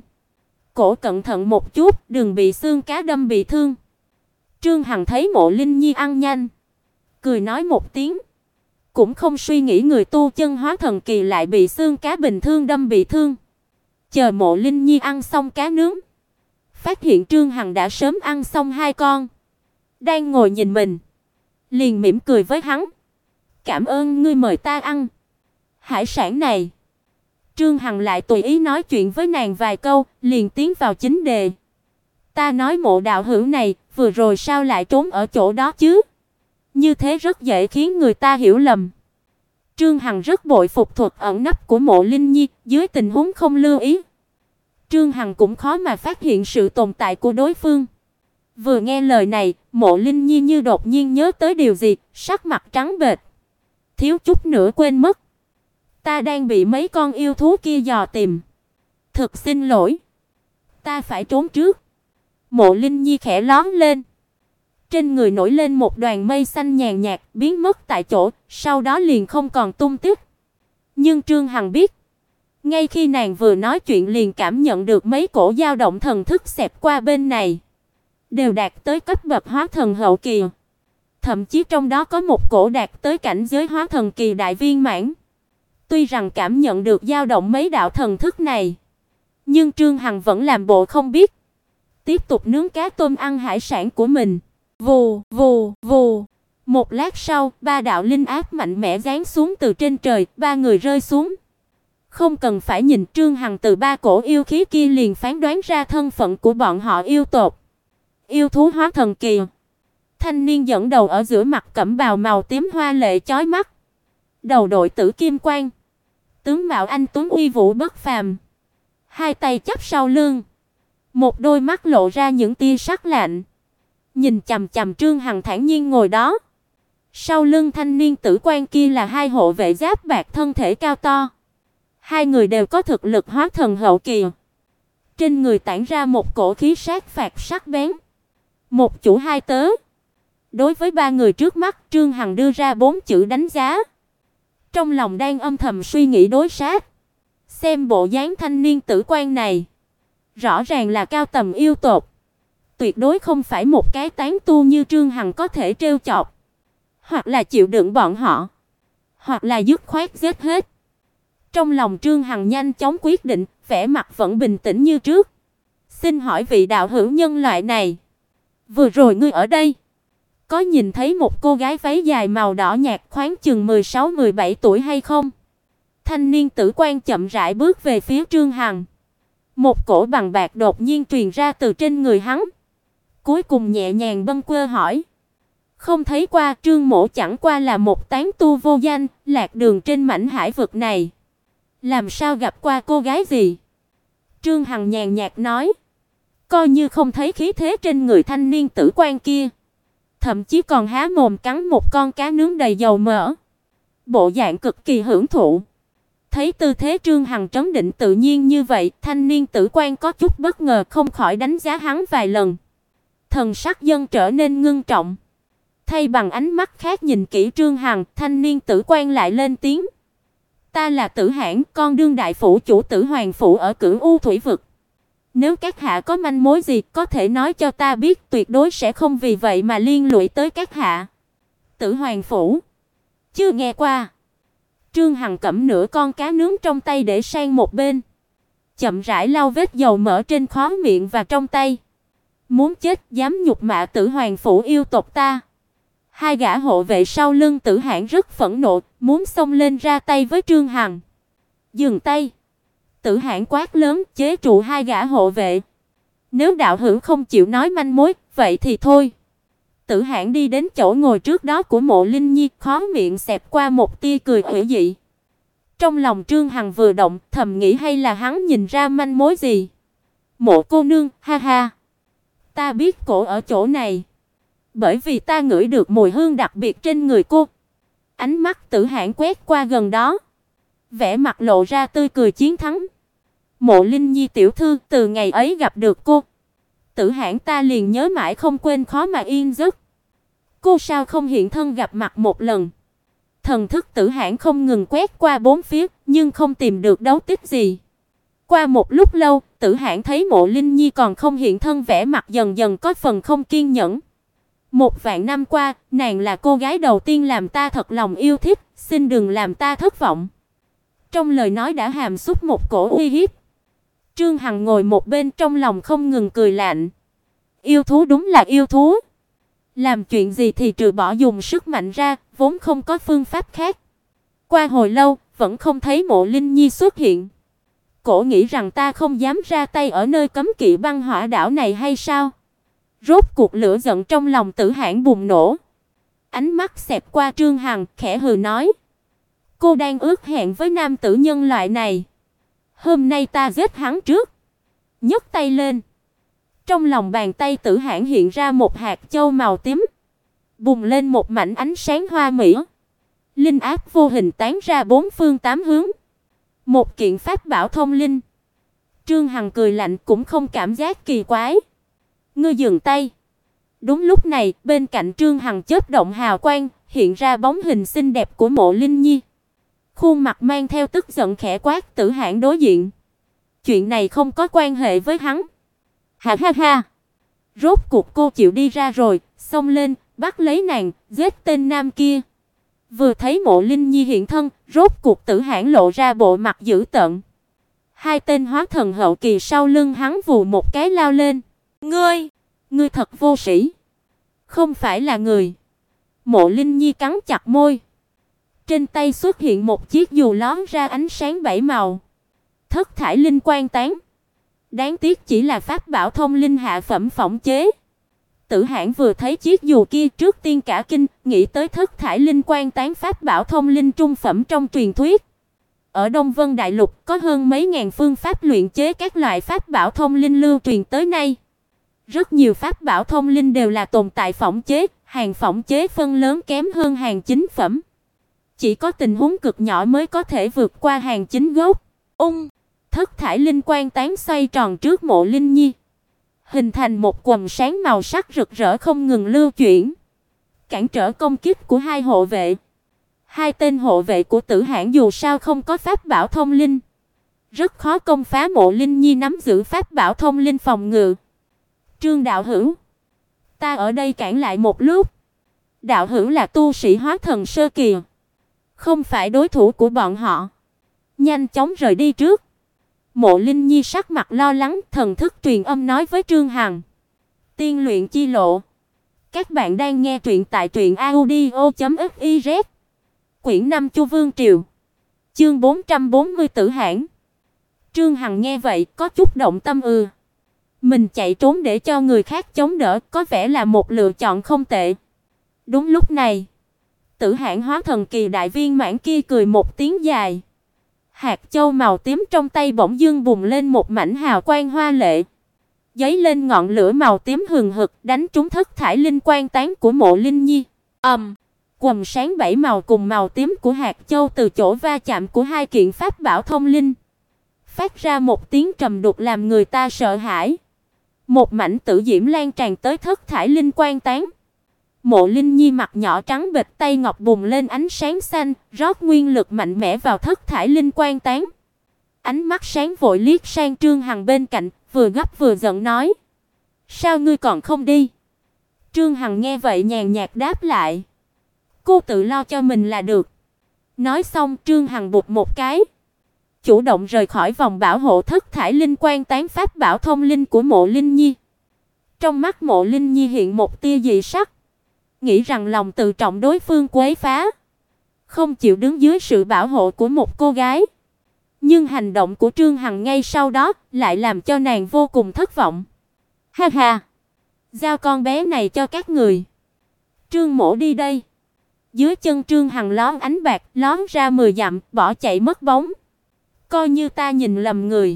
Cổ cẩn thận một chút, đừng bị xương cá đâm bị thương. Trương Hằng thấy Mộ Linh Nhi ăn nhanh, cười nói một tiếng. Cũng không suy nghĩ người tu chân hóa thần kỳ lại bị xương cá bình thường đâm bị thương. Chờ Mộ Linh Nhi ăn xong cá nướng, phát hiện Trương Hằng đã sớm ăn xong hai con, đang ngồi nhìn mình, liền mỉm cười với hắn. Cảm ơn ngươi mời ta ăn hải sản này. Trương Hằng lại tùy ý nói chuyện với nàng vài câu, liền tiến vào chính đề. Ta nói Mộ đạo hữu này, vừa rồi sao lại trốn ở chỗ đó chứ? Như thế rất dễ khiến người ta hiểu lầm. Trương Hằng rất bội phục thuật ẩn nấp của Mộ Linh Nhi, dưới tình huống không lưu ý, Trương Hằng cũng khó mà phát hiện sự tồn tại của đối phương. Vừa nghe lời này, Mộ Linh Nhi như đột nhiên nhớ tới điều gì, sắc mặt trắng bệch, thiếu chút nữa quên mất. Ta đang bị mấy con yêu thú kia dò tìm. Thực xin lỗi. Ta phải trốn trước. Mộ Linh Nhi khẽ lóm lên. Trên người nổi lên một đoàn mây xanh nhàn nhạt, biến mất tại chỗ, sau đó liền không còn tung tích. Nhưng Trương Hằng biết, ngay khi nàng vừa nói chuyện liền cảm nhận được mấy cổ dao động thần thức xẹt qua bên này, đều đạt tới cấp bậc hóa thần hậu kỳ. Thậm chí trong đó có một cổ đạt tới cảnh giới hóa thần kỳ đại viên mãn. Tuy rằng cảm nhận được dao động mấy đạo thần thức này, nhưng Trương Hằng vẫn làm bộ không biết, tiếp tục nướng cá tôm ăn hải sản của mình. Vù vù vù. Một lát sau, ba đạo linh áp mạnh mẽ giáng xuống từ trên trời, ba người rơi xuống. Không cần phải nhìn, Trương Hằng từ ba cổ yêu khí kia liền phán đoán ra thân phận của bọn họ yêu tộc. Yêu thú hóa thần kỳ. Thanh niên dẫn đầu ở giữa mặt cẩm bào màu tím hoa lệ chói mắt, đầu đội tử kim quan, tướng mạo anh tuấn uy vũ bất phàm, hai tay chắp sau lưng, một đôi mắt lộ ra những tia sắc lạnh, nhìn chằm chằm Trương Hằng thản nhiên ngồi đó. Sau lưng thanh niên tử quan kia là hai hộ vệ giáp bạc thân thể cao to. Hai người đều có thực lực hóa thần hậu kỳ. Trên người tản ra một cổ khí sát phạt sắc bén. Một chủ hai tớ. Đối với ba người trước mắt, Trương Hằng đưa ra 4 chữ đánh giá. Trong lòng đang âm thầm suy nghĩ đối sát. Xem bộ dáng thanh niên tử quan này, rõ ràng là cao tầm yêu tộc, tuyệt đối không phải một cái tán tu như Trương Hằng có thể trêu chọc. Hoặc là chịu đựng bọn họ, hoặc là dứt khoát giết hết. Trong lòng Trương Hằng nhanh chóng quyết định, vẻ mặt vẫn bình tĩnh như trước. Xin hỏi vị đạo hữu nhân loại này, vừa rồi ngươi ở đây có nhìn thấy một cô gái váy dài màu đỏ nhạt khoảng chừng 16-17 tuổi hay không? Thanh niên tử quan chậm rãi bước về phía Trương Hằng. Một cổ bằng bạc đột nhiên truyền ra từ trên người hắn. Cuối cùng nhẹ nhàng bâng quơ hỏi. Không thấy qua, Trương mỗ chẳng qua là một tán tu vô danh, lạc đường trên mảnh hải vực này. Làm sao gặp qua cô gái gì? Trương Hằng nhàn nhạt nói. Coi như không thấy khí thế trên người thanh niên tử quan kia. Thậm chí còn há mồm cắn một con cá nướng đầy dầu mỡ. Bộ dạng cực kỳ hưởng thụ. Thấy tư thế Trương Hằng trấn định tự nhiên như vậy, thanh niên tử quan có chút bất ngờ không khỏi đánh giá hắn vài lần. Thần sắc dần trở nên ngưng trọng. Thay bằng ánh mắt khác nhìn kỹ Trương Hằng, thanh niên tử quan lại lên tiếng. Ta là Tử Hãn, con đương đại phủ chủ Tử Hoàng phủ ở Cửu U thủy vực. Nếu các hạ có manh mối gì, có thể nói cho ta biết, tuyệt đối sẽ không vì vậy mà liên lụy tới các hạ. Tử Hoàng phủ? Chưa nghe qua. Trương Hằng cầm nửa con cá nướng trong tay để sang một bên, chậm rãi lau vết dầu mỡ trên khóe miệng và trong tay. Muốn chết, dám nhục mạ Tử Hoàng phủ yêu tộc ta. Hai gã hộ vệ sau lưng Tử Hãn rất phẫn nộ, muốn xông lên ra tay với Trương Hằng. Dừng tay. Tử Hãn quát lớn, chế trụ hai gã hộ vệ. Nếu đạo hữu không chịu nói manh mối, vậy thì thôi. Tử Hãn đi đến chỗ ngồi trước đó của Mộ Linh Nhi, khóe miệng xẹt qua một tia cười ủy dị. Trong lòng Trương Hằng vừa động, thầm nghĩ hay là hắn nhìn ra manh mối gì. Mộ cô nương, ha ha. Ta biết cổ ở chỗ này, bởi vì ta ngửi được mùi hương đặc biệt trên người cô. Ánh mắt Tử Hãn quét qua gần đó, vẻ mặt lộ ra tươi cười chiến thắng. Mộ Linh Nhi tiểu thư, từ ngày ấy gặp được cô, Tử Hãn ta liền nhớ mãi không quên, khó mà yên giấc. Cô sao không hiện thân gặp mặt một lần? Thần thức Tử Hãn không ngừng quét qua bốn phía, nhưng không tìm được dấu tích gì. Qua một lúc lâu, Tử Hãn thấy Mộ Linh Nhi còn không hiện thân, vẻ mặt dần dần có phần không kiên nhẫn. 1.000 năm qua, nàng là cô gái đầu tiên làm ta thật lòng yêu thích, xin đừng làm ta thất vọng. Trong lời nói đã hàm xúc một cổ uy hiếp. Trương Hằng ngồi một bên trong lòng không ngừng cười lạnh. Yêu thú đúng là yêu thú. Làm chuyện gì thì trừ bỏ dùng sức mạnh ra, vốn không có phương pháp khác. Qua hồi lâu, vẫn không thấy Mộ Linh Nhi xuất hiện. Cổ nghĩ rằng ta không dám ra tay ở nơi cấm kỵ băng hỏa đảo này hay sao? Rốt cuộc lửa giận trong lòng Tử Hãn bùng nổ. Ánh mắt xẹt qua Trương Hằng, khẽ hừ nói. Cô đang ước hẹn với nam tử nhân loại này. Hôm nay ta giết hắn trước. Nhấc tay lên. Trong lòng bàn tay Tử Hãn hiện ra một hạt châu màu tím. Bùng lên một mảnh ánh sáng hoa mỹ. Linh áp vô hình tán ra bốn phương tám hướng. Một kiện pháp bảo thông linh. Trương Hằng cười lạnh cũng không cảm giác kỳ quái. Ngươi dừng tay. Đúng lúc này, bên cạnh Trương Hằng chớp động hào quang, hiện ra bóng hình xinh đẹp của Mộ Linh Nhi. Khuôn mặt mang theo tức giận khẽ quát Tử Hãn đối diện. Chuyện này không có quan hệ với hắn. Ha ha ha. Rốt cuộc cô chịu đi ra rồi, xông lên, bắt lấy nàng, giết tên nam kia. Vừa thấy Mộ Linh Nhi hiện thân, rốt cuộc Tử Hãn lộ ra bộ mặt dữ tợn. Hai tên hóa thần hậu kỳ sau lưng hắn vù một cái lao lên. Ngươi thật vô sĩ. Không phải là người. Mộ Linh Nhi cắn chặt môi. Trên tay xuất hiện một chiếc dù lóe ra ánh sáng bảy màu. Thất thải linh quang tán. Đáng tiếc chỉ là pháp bảo thông linh hạ phẩm phỏng chế. Tử Hãn vừa thấy chiếc dù kia trước tiên cả kinh, nghĩ tới thất thải linh quang tán pháp bảo thông linh trung phẩm trong truyền thuyết. Ở Đông Vân Đại Lục có hơn mấy ngàn phương pháp luyện chế các loại pháp bảo thông linh lưu truyền tới nay. Rất nhiều pháp bảo thông linh đều là tồn tại phỏng chế, hàng phỏng chế phân lớn kém hơn hàng chính phẩm. Chỉ có tình huống cực nhỏ mới có thể vượt qua hàng chính gốc. Thất thải linh quang tán xoay tròn trước Mộ Linh Nhi, hình thành một quầng sáng màu sắc rực rỡ không ngừng lưu chuyển, cản trở công kích của hai hộ vệ. Hai tên hộ vệ của Tử Hãn dù sao không có pháp bảo thông linh, rất khó công phá Mộ Linh Nhi nắm giữ pháp bảo thông linh phòng ngự. Trương đạo hữu, ta ở đây cản lại một lúc. Đạo hữu là tu sĩ hóa thần sơ kỳ, không phải đối thủ của bọn họ. Nhanh chóng rời đi trước. Mộ Linh Nhi sắc mặt lo lắng, thần thức truyền âm nói với Trương Hằng. Tiên luyện chi lộ, Các bạn đang nghe truyện tại truyệnaudio.fiz. Quyển 5 Chu Vương Triều. Chương 440 Tử Hãn. Trương Hằng nghe vậy có chút động tâm Mình chạy trốn để cho người khác chống đỡ, có vẻ là một lựa chọn không tệ. Đúng lúc này, Tử Hãn hóa thần kỳ đại viên mãn kia cười một tiếng dài. Hạt châu màu tím trong tay bỗng dưng bùng lên một mảnh hào quang hoa lệ. Giấy lên ngọn lửa màu tím hừng hực, đánh trúng thất thải linh quang tán của Mộ Linh Nhi. Quầng sáng bảy màu cùng màu tím của hạt châu từ chỗ va chạm của hai kiện pháp bảo thông linh, phát ra một tiếng trầm đục làm người ta sợ hãi. Một mảnh tử diễm lan tràn tới thất thải linh quang tán. Mộ Linh Nhi mặt nhỏ trắng bệch, tay ngọc bùng lên ánh sáng xanh, rót nguyên lực mạnh mẽ vào thất thải linh quang tán. Ánh mắt sáng vội liếc sang Trương Hằng bên cạnh, vừa gấp vừa giận nói: "Sao ngươi còn không đi?" Trương Hằng nghe vậy nhàn nhạt đáp lại: "Cô tự lo cho mình là được." Nói xong, Trương Hằng bụt một cái, chủ động rời khỏi vòng bảo hộ thất thải linh quang tán pháp bảo thông linh của Mộ Linh Nhi. Trong mắt Mộ Linh Nhi hiện một tia dị sắc, nghĩ rằng lòng tự trọng đối phương quấy phá, không chịu đứng dưới sự bảo hộ của một cô gái. Nhưng hành động của Trương Hằng ngay sau đó lại làm cho nàng vô cùng thất vọng. Ha ha, giao con bé này cho các người. Trương Mỗ đi đây. Dưới chân Trương Hằng lóe ánh bạc, lóe ra 10 dặm, bỏ chạy mất bóng. Coi như ta nhìn lầm người.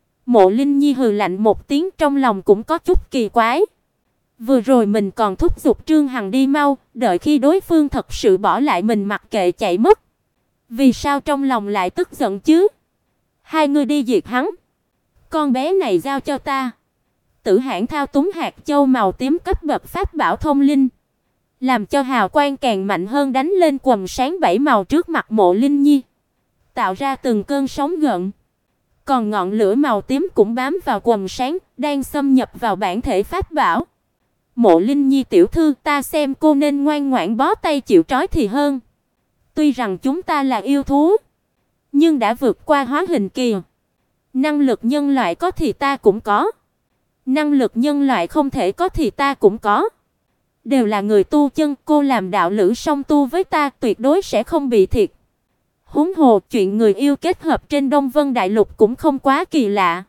Mộ Linh Nhi hừ lạnh một tiếng, trong lòng cũng có chút kỳ quái. Vừa rồi mình còn thúc giục Trương Hằng đi mau, đợi khi đối phương thật sự bỏ lại mình mặc kệ chạy mất. Vì sao trong lòng lại tức giận chứ? Hai người đi diệt hắn. Con bé này giao cho ta. Tử Hãn thao túng hạt châu màu tím cấp bậc pháp bảo thông linh, làm cho hào quang càng mạnh hơn đánh lên quầng sáng bảy màu trước mặt Mộ Linh Nhi, tạo ra từng cơn sóng gợn. Còn ngọn lửa màu tím cũng bám vào quầng sáng, đang xâm nhập vào bản thể pháp bảo. Mộ Linh Nhi tiểu thư, ta xem cô nên ngoan ngoãn bó tay chịu trói thì hơn. Tuy rằng chúng ta là yêu thú, nhưng đã vượt qua hóa hình kỳ. Năng lực nhân loại có thì ta cũng có, năng lực nhân loại không thể có thì ta cũng có. Đều là người tu chân, cô làm đạo lữ song tu với ta tuyệt đối sẽ không bị thiệt. Huống hồ chuyện người yêu kết hợp trên Đông Vân Đại Lục cũng không quá kỳ lạ.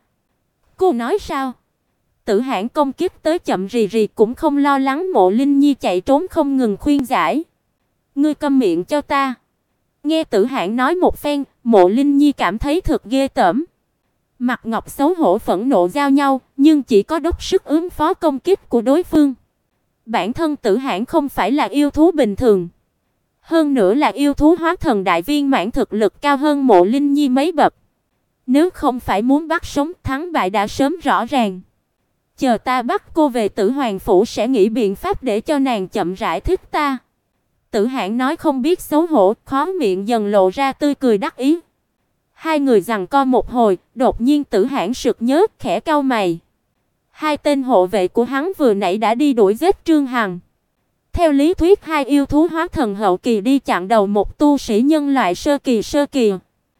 Cô nói sao? Tử Hãn công kích tới chậm rì rì cũng không lo lắng Mộ Linh Nhi chạy trốn, không ngừng khuyên giải. Ngươi câm miệng cho ta. Nghe Tử Hãn nói một phen, Mộ Linh Nhi cảm thấy thật ghê tởm. Mặt ngọc xấu hổ phẫn nộ giao nhau, nhưng chỉ có đốc sức ứng phó công kích của đối phương. Bản thân Tử Hãn không phải là yêu thú bình thường, hơn nữa là yêu thú hóa thần đại viên mãn, thực lực cao hơn Mộ Linh Nhi mấy bậc. Nếu không phải muốn bắt sống, thắng bại đã sớm rõ ràng. Chờ ta bắt cô về Tử Hoàng phủ sẽ nghĩ biện pháp để cho nàng chậm rãi thích ta. Tử Hãn nói không biết xấu hổ, khóe miệng dần lộ ra tươi cười đắc ý. Hai người giằng co một hồi, đột nhiên Tử Hãn sực nhớ, khẽ cau mày. Hai tên hộ vệ của hắn vừa nãy đã đi đuổi giết Trương Hằng. Theo lý thuyết hai yêu thú hóa thần hậu kỳ đi chặn đầu một tu sĩ nhân loại sơ kỳ,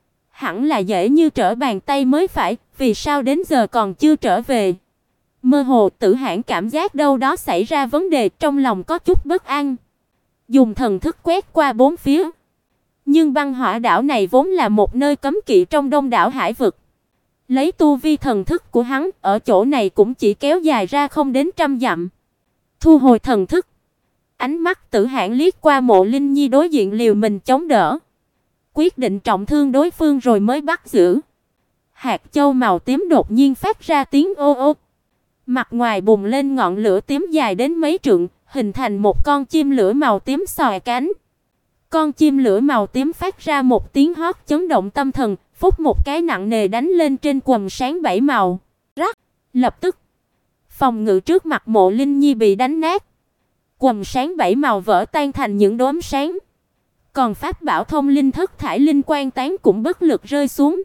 hẳn là dễ như trở bàn tay mới phải, vì sao đến giờ còn chưa trở về? Mơ hồ Tử Hãn cảm giác đâu đó xảy ra vấn đề, trong lòng có chút bất an. Dùng thần thức quét qua bốn phía. Nhưng băng hỏa đảo này vốn là một nơi cấm kỵ trong Đông đảo hải vực. Lấy tu vi thần thức của hắn, ở chỗ này cũng chỉ kéo dài ra không đến 100 dặm. Thu hồi thần thức, ánh mắt Tử Hãn liếc qua Mộ Linh Nhi đối diện liều mình chống đỡ, quyết định trọng thương đối phương rồi mới bắt giữ. Hạt châu màu tím đột nhiên phát ra tiếng ô ô. Mặt ngoài bùng lên ngọn lửa tím dài đến mấy trượng, hình thành một con chim lửa màu tím xòe cánh. Con chim lửa màu tím phát ra một tiếng hót chấn động tâm thần, phút một cái nặng nề đánh lên trên quầng sáng bảy màu. Rắc, lập tức, phòng ngự trước mặt Mộ Linh Nhi bị đánh nát. Quầng sáng bảy màu vỡ tan thành những đốm sáng. Còn pháp bảo thông linh thất thải linh quang tán cũng bất lực rơi xuống.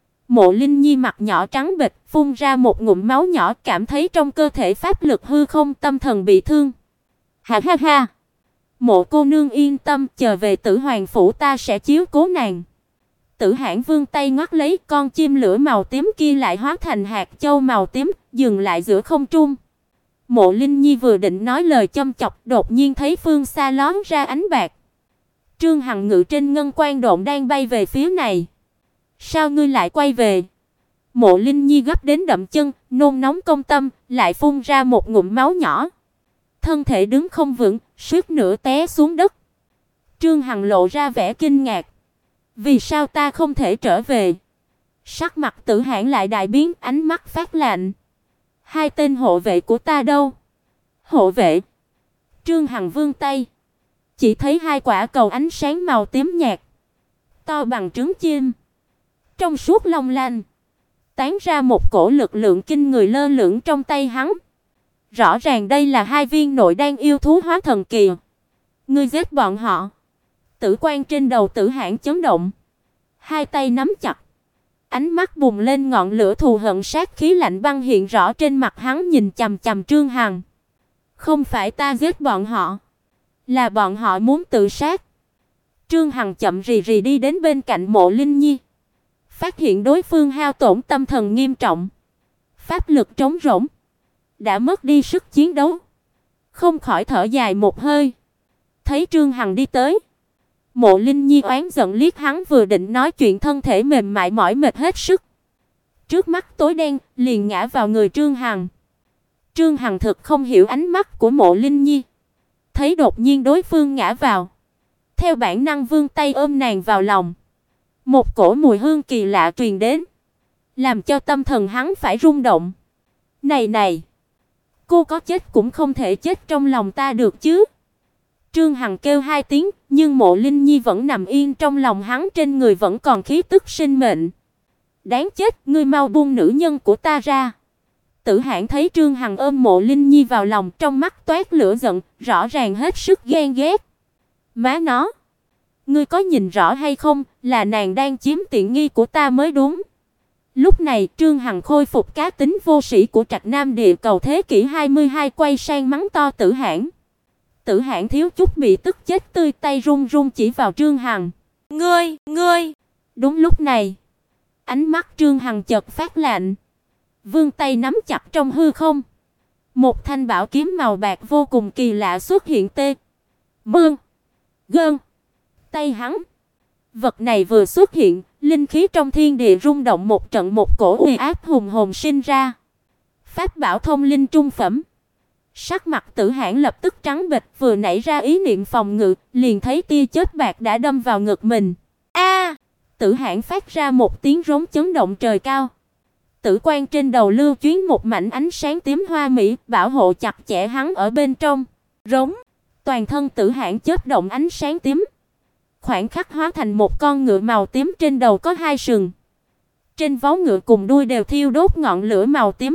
Mộ Linh Nhi mặt nhỏ trắng bệch, phun ra một ngụm máu nhỏ, cảm thấy trong cơ thể pháp lực hư không, tâm thần bị thương. Ha ha ha. Mộ cô nương yên tâm, chờ về Tử Hoàng phủ ta sẽ chiếu cố nàng. Tử Hãn vươn tay ngoắt lấy, con chim lửa màu tím kia lại hóa thành hạt châu màu tím, dừng lại giữa không trung. Mộ Linh Nhi vừa định nói lời châm chọc, đột nhiên thấy phương xa lóe ra ánh bạc. Trương Hằng ngự trên ngân quan độn đang bay về phía này. Sao ngươi lại quay về? Mộ Linh Nhi gấp đến đậm chân, nôn nóng công tâm, lại phun ra một ngụm máu nhỏ. Thân thể đứng không vững, suýt nữa té xuống đất. Trương Hằng lộ ra vẻ kinh ngạc. Vì sao ta không thể trở về? Sắc mặt Tử Hãn lại đại biến, ánh mắt phát lạnh. Hai tên hộ vệ của ta đâu? Hộ vệ? Trương Hằng vươn tay, chỉ thấy hai quả cầu ánh sáng màu tím nhạt, to bằng trứng chim, trong suốt long lanh, tán ra một cổ lực lượng kinh người lơ lửng trong tay hắn. Rõ ràng đây là hai viên nội đan yêu thú hóa thần kỳ. Ngươi giết bọn họ? Tử quan trên đầu Tử Hãn chấn động, hai tay nắm chặt, ánh mắt bùng lên ngọn lửa thù hận, sát khí lạnh băng hiện rõ trên mặt hắn, nhìn chằm chằm Trương Hằng. Không phải ta giết bọn họ, là bọn họ muốn tự sát. Trương Hằng chậm rì rì đi đến bên cạnh Mộ Linh Nhi, phát hiện đối phương hao tổn tâm thần nghiêm trọng, pháp lực trống rỗng, đã mất đi sức chiến đấu, không khỏi thở dài một hơi. Thấy Trương Hằng đi tới, Mộ Linh Nhi oán giận liếc hắn, vừa định nói chuyện, thân thể mềm mại mỏi mệt hết sức, trước mắt tối đen, liền ngã vào người Trương Hằng. Trương Hằng thực không hiểu ánh mắt của Mộ Linh Nhi, thấy đột nhiên đối phương ngã vào, theo bản năng vươn tay ôm nàng vào lòng. Một cổ mùi hương kỳ lạ truyền đến, làm cho tâm thần hắn phải rung động. Này này, cô có chết cũng không thể chết trong lòng ta được chứ? Trương Hằng kêu hai tiếng, nhưng Mộ Linh Nhi vẫn nằm yên trong lòng hắn, trên người vẫn còn khí tức sinh mệnh. Đáng chết, ngươi mau buông nữ nhân của ta ra. Tử Hãn thấy Trương Hằng ôm Mộ Linh Nhi vào lòng, trong mắt toát lửa giận, rõ ràng hết sức ghen ghét. Má nó, ngươi có nhìn rõ hay không, là nàng đang chiếm tiện nghi của ta mới đúng. Lúc này, Trương Hằng khôi phục cá tính vô sĩ của Trạch Nam địa cầu thế kỷ 22, quay sang mắng to Tử Hãn. Tử Hãn thiếu chút bị tức chết tươi, tay run run chỉ vào Trương Hằng. Ngươi! Đúng lúc này, ánh mắt Trương Hằng chợt phát lạnh, vươn tay nắm chặt trong hư không. Một thanh bảo kiếm màu bạc vô cùng kỳ lạ xuất hiện tê. Mương! Gơn! Tay hắn. Vật này vừa xuất hiện, linh khí trong thiên địa rung động một trận, một cổ uy áp hùng hồn sinh ra. Pháp bảo thông linh trung phẩm. Sắc mặt Tử Hãn lập tức trắng bệch, vừa nảy ra ý niệm phòng ngự, liền thấy tia chớp bạc đã đâm vào ngực mình. A! Tử Hãn phát ra một tiếng rống chấn động trời cao. Tử quan trên đầu lưu chuyến một mảnh ánh sáng tím hoa mỹ, bảo hộ chặt chẽ hắn ở bên trong. Rống! Toàn thân Tử Hãn chớp động ánh sáng tím, khoảnh khắc hóa thành một con ngựa màu tím, trên đầu có hai sừng. Trên vó ngựa cùng đuôi đều thiêu đốt ngọn lửa màu tím.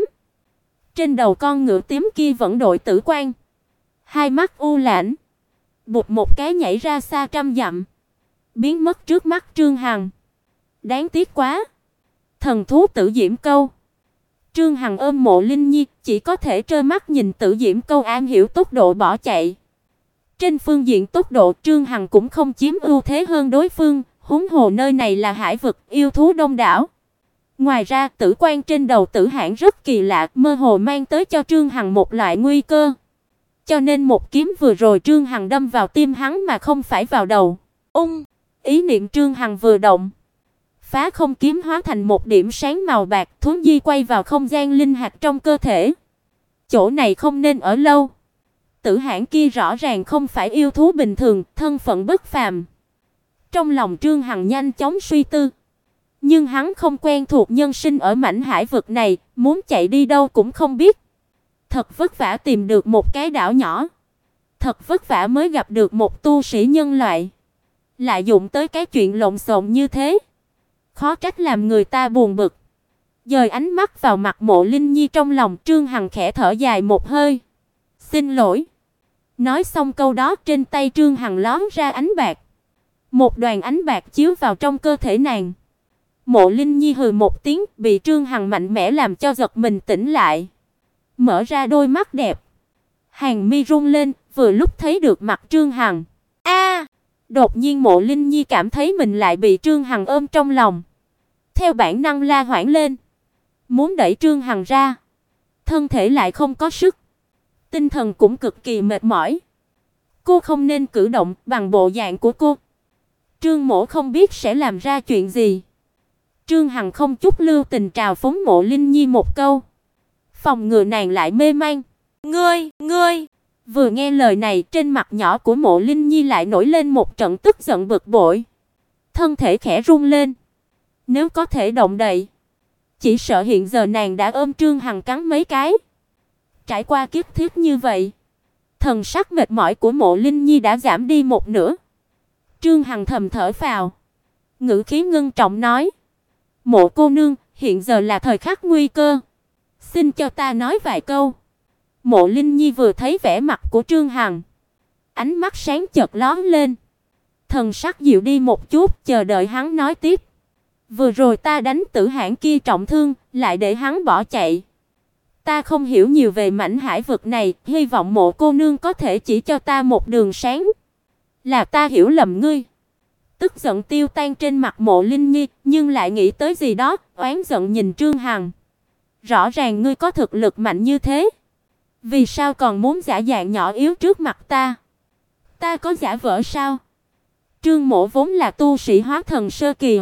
Trên đầu con ngựa tím kia vẫn đội tử quan, hai mắt u lãnh, bụt một cái nhảy ra xa trăm dặm, biến mất trước mắt Trương Hằng. Đáng tiếc quá, thần thú Tử Diễm Câu. Trương Hằng ôm Mộ Linh Nhi, chỉ có thể trơ mắt nhìn Tử Diễm Câu am hiểu tốc độ bỏ chạy. Trên phương diện tốc độ, Trương Hằng cũng không chiếm ưu thế hơn đối phương, huống hồ nơi này là hải vực, yêu thú đông đảo. Ngoài ra, tử quan trên đầu Tử Hãn rất kỳ lạ, mơ hồ mang tới cho Trương Hằng một loại nguy cơ. Cho nên một kiếm vừa rồi Trương Hằng đâm vào tim hắn mà không phải vào đầu. Ý niệm Trương Hằng vừa động, phá không kiếm hóa thành một điểm sáng màu bạc, thuấn di quay vào không gian linh hạt trong cơ thể. Chỗ này không nên ở lâu. Tử Hãn kia rõ ràng không phải yêu thú bình thường, thân phận bất phàm. Trong lòng Trương Hằng nhanh chóng suy tư. Nhưng hắn không quen thuộc nhân sinh ở mảnh hải vực này, muốn chạy đi đâu cũng không biết. Thật vất vả tìm được một cái đảo nhỏ, thật vất vả mới gặp được một tu sĩ nhân loại, lại dụng tới cái chuyện lộn xộn như thế, khó trách làm người ta buồn bực. Dời ánh mắt vào mặt Mộ Linh Nhi, trong lòng Trương Hằng khẽ thở dài một hơi. Xin lỗi. Nói xong câu đó, trên tay Trương Hằng lóe ra ánh bạc. Một đoàn ánh bạc chiếu vào trong cơ thể nàng. Mộ Linh Nhi hừ một tiếng, bị Trương Hằng mạnh mẽ làm cho giật mình tỉnh lại. Mở ra đôi mắt đẹp, hàng mi rung lên, vừa lúc thấy được mặt Trương Hằng. A! Đột nhiên Mộ Linh Nhi cảm thấy mình lại bị Trương Hằng ôm trong lòng. Theo bản năng la hoảng lên, muốn đẩy Trương Hằng ra, thân thể lại không có sức. tinh thần cũng cực kỳ mệt mỏi. Cô không nên cử động bằng bộ dạng của cô. Trương Mỗ không biết sẽ làm ra chuyện gì. Trương Hằng không chút lưu tình trào phúng Mộ Linh Nhi một câu, phòng ngừa nàng lại mê man. Ngươi. Vừa nghe lời này, trên mặt nhỏ của Mộ Linh Nhi lại nổi lên một trận tức giận bực bội. Thân thể khẽ run lên. Nếu có thể động đậy, chỉ sợ hiện giờ nàng đã ôm Trương Hằng cắn mấy cái. Trải qua kiếp thiết như vậy, thần sắc mệt mỏi của Mộ Linh Nhi đã giảm đi một nửa. Trương Hằng thầm thở phào, ngữ khí ngưng trọng nói: "Mộ cô nương, hiện giờ là thời khắc nguy cơ, xin cho ta nói vài câu." Mộ Linh Nhi vừa thấy vẻ mặt của Trương Hằng, ánh mắt sáng chợt lóe lên, thần sắc dịu đi một chút, chờ đợi hắn nói tiếp. "Vừa rồi ta đánh Tử Hãn kia trọng thương, lại để hắn bỏ chạy. Ta không hiểu nhiều về mảnh hải vực này, hy vọng Mộ cô nương có thể chỉ cho ta một đường sáng. Là ta hiểu lầm ngươi." Tức giận tiêu tan trên mặt Mộ Linh Nhi, nhưng lại nghĩ tới gì đó, oán giận nhìn Trương Hằng. "Rõ ràng ngươi có thực lực mạnh như thế, vì sao còn muốn giả dạng nhỏ yếu trước mặt ta? Ta có giả vờ sao?" Trương Mỗ vốn là tu sĩ hóa thần sơ kỳ.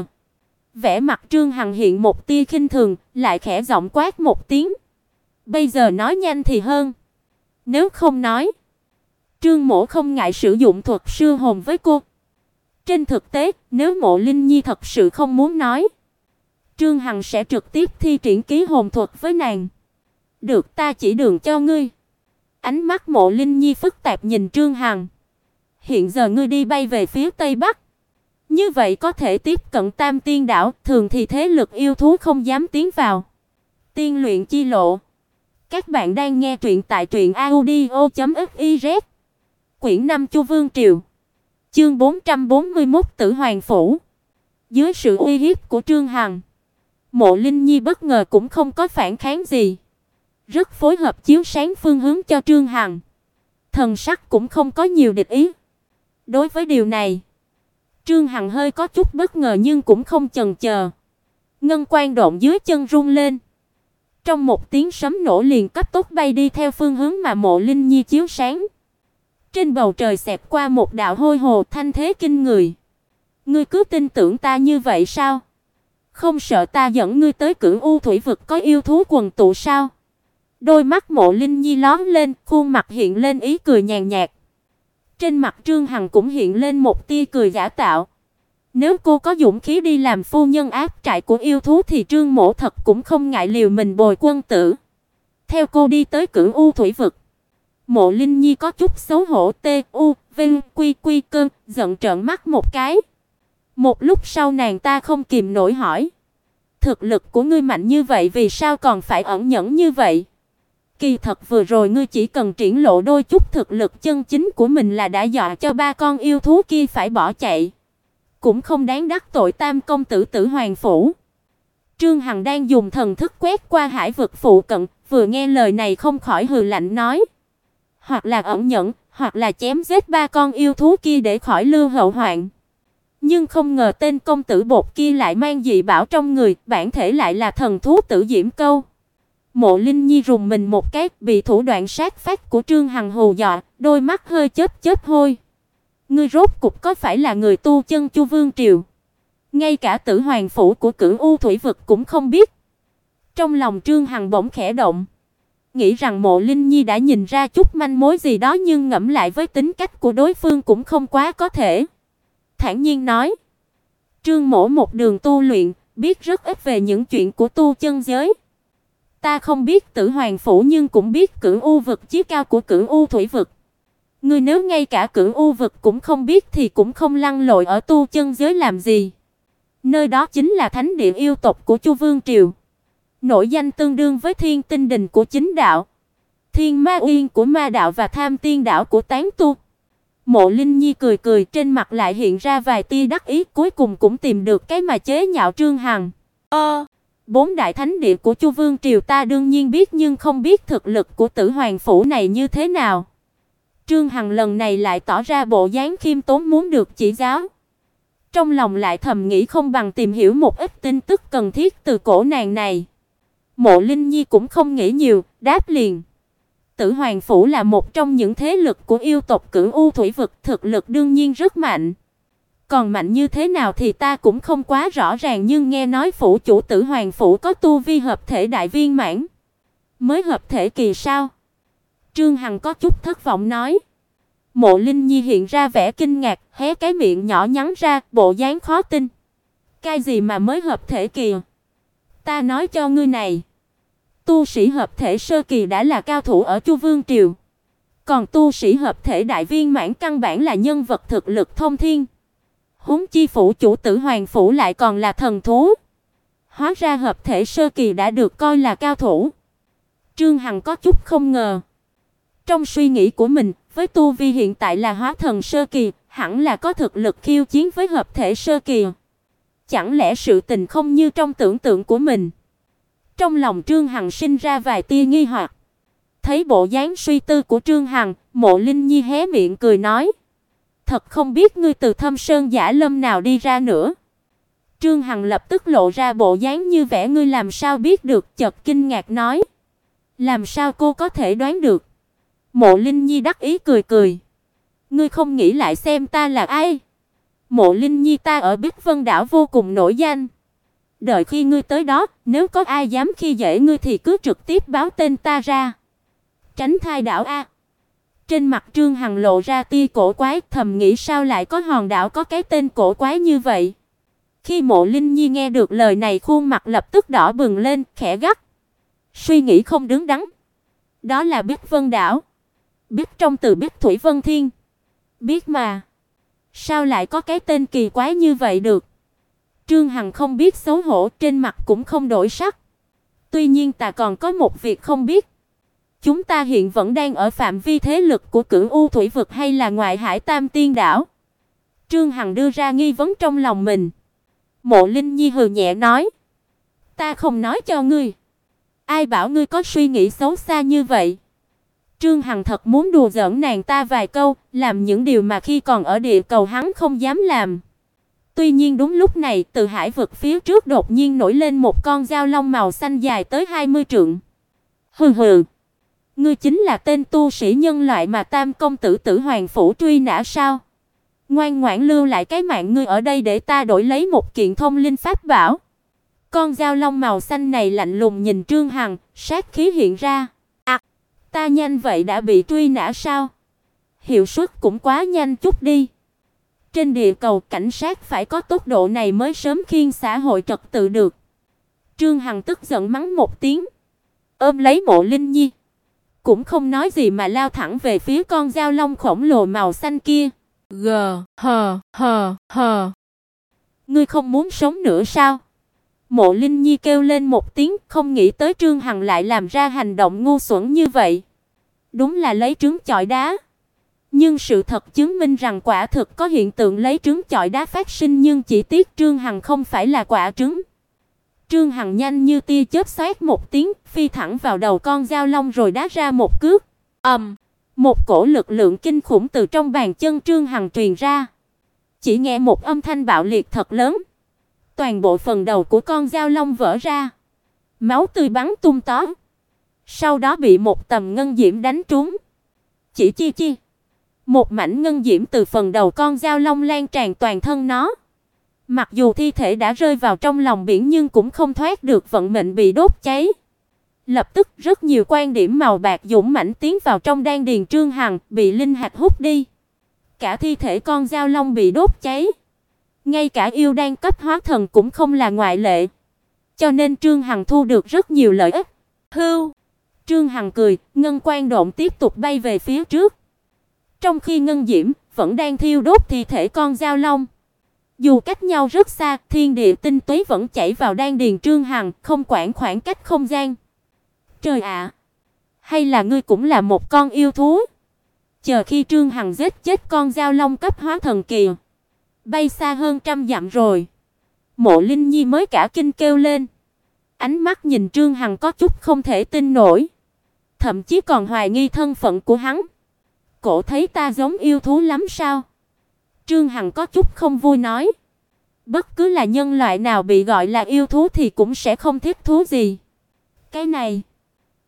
Vẻ mặt Trương Hằng hiện một tia khinh thường, lại khẽ giọng quát một tiếng. "Bây giờ nói nhanh thì hơn. Nếu không nói, Trương Mỗ không ngại sử dụng thuật sư hồn với cô." Trên thực tế, nếu Mộ Linh Nhi thật sự không muốn nói, Trương Hằng sẽ trực tiếp thi triển ký hồn thuật với nàng. "Được, ta chỉ đường cho ngươi." Ánh mắt Mộ Linh Nhi phức tạp nhìn Trương Hằng. "Hiện giờ ngươi đi bay về phía tây bắc, như vậy có thể tiếp cận Tam Tiên đảo, thường thì thế lực yêu thú không dám tiến vào. Tiên luyện chi lộ." Các bạn đang nghe truyện tại truyệnaudio.fiz. Quyển 5 Chu Vương Triều. Chương 441 Tử Hoàng phủ. Dưới sự uy hiếp của Trương Hằng, Mộ Linh Nhi bất ngờ cũng không có phản kháng gì, rất phối hợp chiếu sáng phương hướng cho Trương Hằng. Thần sắc cũng không có nhiều địch ý. Đối với điều này, Trương Hằng hơi có chút bất ngờ nhưng cũng không chần chờ. Ngân quan độn dưới chân rung lên. Trong một tiếng sấm nổ liền cấp tốc bay đi theo phương hướng mà Mộ Linh Nhi chiếu sáng. Trên bầu trời xẹt qua một đạo hôi hồ thanh thế kinh người. "Ngươi cứ tin tưởng ta như vậy sao? Không sợ ta dẫn ngươi tới Cửu U thủy vực có yêu thú quần tụ sao?" Đôi mắt Mộ Linh Nhi lóe lên, khuôn mặt hiện lên ý cười nhàn nhạt. Trên mặt Trương Hằng cũng hiện lên một tia cười giả tạo. Nếu cô có dũng khí đi làm phu nhân áp trại của yêu thú thì Trương Mỗ thật cũng không ngại liều mình bồi quân tử. Theo cô đi tới Cửu U thủy vực. Mộ Linh Nhi có chút xấu hổ, vinh quy quy cơn, giận trợn mắt một cái. Một lúc sau nàng ta không kìm nổi hỏi: "Thực lực của ngươi mạnh như vậy vì sao còn phải ẩn nhẫn như vậy? Kỳ thật vừa rồi ngươi chỉ cần triển lộ đôi chút thực lực chân chính của mình là đã dọa cho ba con yêu thú kia phải bỏ chạy. Cũng không đáng đắc tội Tam công tử Tử Hoàng phủ." Trương Hằng đang dùng thần thức quét qua hải vực phụ cận, vừa nghe lời này không khỏi hừ lạnh nói: "Hoặc là ẩn nhẫn, hoặc là chém giết ba con yêu thú kia để khỏi lưu hậu hoạn." Nhưng không ngờ tên công tử bột kia lại mang dị bảo trong người, bản thể lại là thần thú Tử Diễm Câu. Mộ Linh Nhi rùng mình một cái, bị thủ đoạn sát phách của Trương Hằng hù dọa, đôi mắt hơi chớp chớp hôi. "Ngươi rốt cục có phải là người tu chân Chu Vương triều? Ngay cả Tử Hoàng phủ của Cửu U thủy vực cũng không biết." Trong lòng Trương Hằng bỗng khẽ động, nghĩ rằng Mộ Linh Nhi đã nhìn ra chút manh mối gì đó, nhưng ngẫm lại với tính cách của đối phương cũng không quá có thể. Thản nhiên nói: "Trương Mỗ một đường tu luyện, biết rất ít về những chuyện của tu chân giới. Ta không biết Tử Hoàng phủ nhưng cũng biết Cửu U vực chí cao của Cửu U thủy vực. Ngươi nếu ngay cả Cửu U vực cũng không biết thì cũng không lăn lội ở tu chân giới làm gì. Nơi đó chính là thánh địa yêu tộc của Chu Vương triều, nổi danh tương đương với Thiên Tinh Đình của chính đạo, Thiên Ma Uyên của ma đạo và Tham Tiên đảo của tán tu." Mộ Linh Nhi cười cười, trên mặt lại hiện ra vài tia đắc ý, cuối cùng cũng tìm được cái mà chế nhạo Trương Hằng. Bốn đại thánh địa của Chu Vương triều ta đương nhiên biết, nhưng không biết thực lực của Tử Hoàng phủ này như thế nào." Trương Hằng lần này lại tỏ ra bộ dáng khiêm tốn muốn được chỉ giáo. Trong lòng lại thầm nghĩ không bằng tìm hiểu một ít tin tức cần thiết từ cổ nàng này. Mộ Linh Nhi cũng không nghĩ nhiều, đáp liền: Tử Hoàng phủ là một trong những thế lực của yêu tộc Cửu U thủy vực, thực lực đương nhiên rất mạnh. Còn mạnh như thế nào thì ta cũng không quá rõ ràng, nhưng nghe nói phủ chủ Tử Hoàng phủ có tu vi hợp thể đại viên mãn. Mới hợp thể kỳ sao? Trương Hằng có chút thất vọng nói. Mộ Linh Nhi hiện ra vẻ kinh ngạc, hé cái miệng nhỏ nhắn ra, bộ dáng khó tin. Cái gì mà mới hợp thể kỳ? Ta nói cho ngươi này, tu sĩ hợp thể sơ kỳ đã là cao thủ ở Chu Vương triều, còn tu sĩ hợp thể đại viên mãn căn bản là nhân vật thực lực thông thiên. Huống chi phủ chủ Tử Hoàng phủ lại còn là thần thú. Hóa ra hợp thể sơ kỳ đã được coi là cao thủ. Trương Hằng có chút không ngờ. Trong suy nghĩ của mình, với tu vi hiện tại là hóa thần sơ kỳ, hẳn là có thực lực khiêu chiến với hợp thể sơ kỳ. Chẳng lẽ sự tình không như trong tưởng tượng của mình? Trong lòng Trương Hằng sinh ra vài tia nghi hoặc. Thấy bộ dáng suy tư của Trương Hằng, Mộ Linh Nhi hé miệng cười nói: "Thật không biết ngươi từ Thâm Sơn Giả Lâm nào đi ra nữa." Trương Hằng lập tức lộ ra bộ dáng như vẻ ngươi làm sao biết được, chợt kinh ngạc nói: "Làm sao cô có thể đoán được?" Mộ Linh Nhi đắc ý cười cười: "Ngươi không nghĩ lại xem ta là ai?" "Mộ Linh Nhi, ta ở Bích Vân đảo vô cùng nổi danh. Đợi khi ngươi tới đó, nếu có ai dám khi dễ ngươi thì cứ trực tiếp báo tên ta ra. Tránh thai đảo a." Trên mặt Trương Hằng lộ ra tia cổ quái, thầm nghĩ sao lại có hòn đảo có cái tên cổ quái như vậy. Khi Mộ Linh Nhi nghe được lời này, khuôn mặt lập tức đỏ bừng lên, khẽ gắt: "Suy nghĩ không đứng đắn. Đó là Bích Vân đảo. Bích trong từ Bích Thủy Vân Thiên. Biết mà. Sao lại có cái tên kỳ quái như vậy được?" Trương Hằng không biết xấu hổ, trên mặt cũng không đổi sắc. "Tuy nhiên ta còn có một việc không biết. Chúng ta hiện vẫn đang ở phạm vi thế lực của Cửu U thủy vực hay là ngoại hải Tam Tiên đảo?" Trương Hằng đưa ra nghi vấn trong lòng mình. Mộ Linh Nhi hừ nhẹ nói: "Ta không nói cho ngươi. Ai bảo ngươi có suy nghĩ xấu xa như vậy?" Trương Hằng thật muốn đùa giỡn nàng ta vài câu, làm những điều mà khi còn ở địa cầu hắn không dám làm. Tuy nhiên đúng lúc này, từ hải vực phía trước đột nhiên nổi lên một con dao long màu xanh dài tới 20 trượng. "Hừ hừ, ngươi chính là tên tu sĩ nhân loại mà Tam công tử Tử Hoàng phủ truy nã sao? Ngoan ngoãn lưu lại cái mạng ngươi ở đây để ta đổi lấy một kiện thông linh pháp bảo." Con dao long màu xanh này lạnh lùng nhìn Trương Hằng, sát khí hiện ra. "À, ta nhanh vậy đã bị truy nã sao? Hiệu suất cũng quá nhanh chút đi. Trên địa cầu cảnh sát phải có tốc độ này mới sớm khiêng xã hội trật tự được." Trương Hằng tức giận mắng một tiếng, ôm lấy Mộ Linh Nhi, cũng không nói gì mà lao thẳng về phía con dao long khổng lồ màu xanh kia. Hờ. "Ngươi không muốn sống nữa sao?" Mộ Linh Nhi kêu lên một tiếng, không nghĩ tới Trương Hằng lại làm ra hành động ngu xuẩn như vậy. Đúng là lấy trứng chọi đá. Nhưng sự thật chứng minh rằng quả thực có hiện tượng lấy trứng chọi đá phát sinh, nhưng chỉ tiếc Trương Hằng không phải là quả trứng. Trương Hằng nhanh như tia chớp xoát một tiếng, phi thẳng vào đầu con dao long rồi đá ra một cước. Một cổ lực lượng kinh khủng từ trong bàn chân Trương Hằng truyền ra. Chỉ nghe một âm thanh bạo liệt thật lớn. Toàn bộ phần đầu của con dao long vỡ ra. Máu tươi bắn tung tóe. Sau đó bị một tầm ngân diễm đánh trúng. Chi. Một mảnh ngân diễm từ phần đầu con dao long lan tràn toàn thân nó. Mặc dù thi thể đã rơi vào trong lòng biển nhưng cũng không thoát được vận mệnh bị đốt cháy. Lập tức rất nhiều quan điểm màu bạc dũng mãnh tiến vào trong đan điền Trương Hằng, bị linh hạch hút đi. Cả thi thể con dao long bị đốt cháy. Ngay cả yêu đan cấp hóa thần cũng không là ngoại lệ. Cho nên Trương Hằng thu được rất nhiều lợi ích. Hưu. Trương Hằng cười, ngân quang độn tiếp tục bay về phía trước. Trong khi ngân diễm vẫn đang thiêu đốt thi thể con dao long. Dù cách nhau rất xa, thiên địa tinh túy vẫn chảy vào đan điền Trương Hằng, không quản khoảng cách không gian. Trời ạ! Hay là ngươi cũng là một con yêu thú? Chờ khi Trương Hằng giết chết con dao long cấp hóa thần kỳ, bay xa hơn trăm dặm rồi, Mộ Linh Nhi mới cả kinh kêu lên. Ánh mắt nhìn Trương Hằng có chút không thể tin nổi, thậm chí còn hoài nghi thân phận của hắn. "Cổ thấy ta giống yêu thú lắm sao?" Trương Hằng có chút không vui nói. Bất cứ là nhân loại nào bị gọi là yêu thú thì cũng sẽ không thích thú gì. Cái này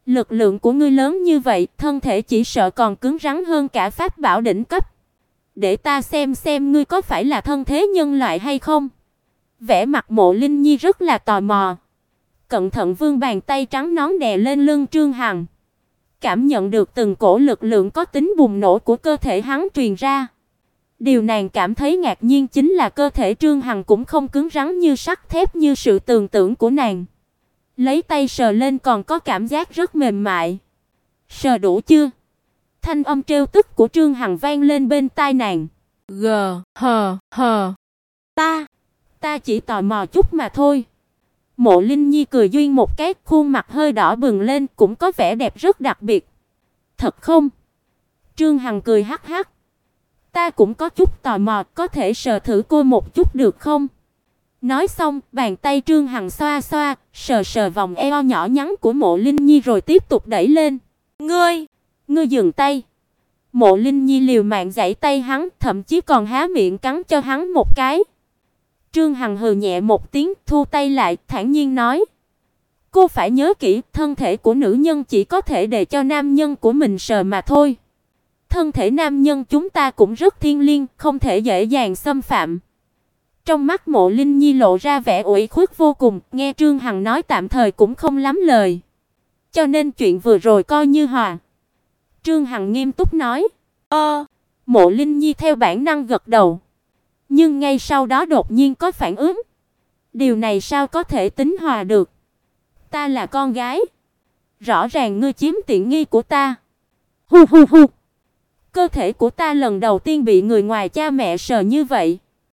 Lực lượng của ngươi lớn như vậy, thân thể chỉ sợ còn cứng rắn hơn cả pháp bảo đỉnh cấp. Để ta xem ngươi có phải là thân thế nhân loại hay không." Vẻ mặt Mộ Linh Nhi rất là tò mò. Cẩn thận vươn bàn tay trắng nõn đè lên lưng Trương Hằng. Cảm nhận được từng cổ lực lượng có tính bùng nổ của cơ thể hắn truyền ra. Điều nàng cảm thấy ngạc nhiên chính là cơ thể Trương Hằng cũng không cứng rắn như sắt thép như sự tưởng tượng của nàng. Lấy tay sờ lên còn có cảm giác rất mềm mại. "Sờ đủ chưa?" Thanh âm trêu tức của Trương Hằng vang lên bên tai nàng. Ta chỉ tò mò chút mà thôi." Mộ Linh Nhi cười duyên một cái, khuôn mặt hơi đỏ bừng lên, cũng có vẻ đẹp rất đặc biệt. "Thật không?" Trương Hằng cười hắc hắc. "Ta cũng có chút tò mò, có thể sờ thử cô một chút được không?" Nói xong, bàn tay Trương Hằng xoa xoa, sờ sờ vòng eo nhỏ nhắn của Mộ Linh Nhi rồi tiếp tục đẩy lên. Ngươi dừng tay." Mộ Linh Nhi liều mạng giãy tay hắn, thậm chí còn há miệng cắn cho hắn một cái. Trương Hằng hừ nhẹ một tiếng, thu tay lại, thản nhiên nói: "Cô phải nhớ kỹ, thân thể của nữ nhân chỉ có thể để cho nam nhân của mình sờ mà thôi. Thân thể nam nhân chúng ta cũng rất thiêng liêng, không thể dễ dàng xâm phạm." Trong mắt Mộ Linh Nhi lộ ra vẻ ủy khuất vô cùng, nghe Trương Hằng nói tạm thời cũng không lắm lời. "Cho nên chuyện vừa rồi coi như hòa." Trương Hằng nghiêm túc nói. Mộ Linh Nhi theo bản năng gật đầu. Nhưng ngay sau đó đột nhiên có phản ứng. "Điều này sao có thể tính hòa được? Ta là con gái. Rõ ràng ngươi chiếm tiện nghi của ta." Hu hu hu. Cơ thể của ta lần đầu tiên bị người ngoài cha mẹ sờ như vậy.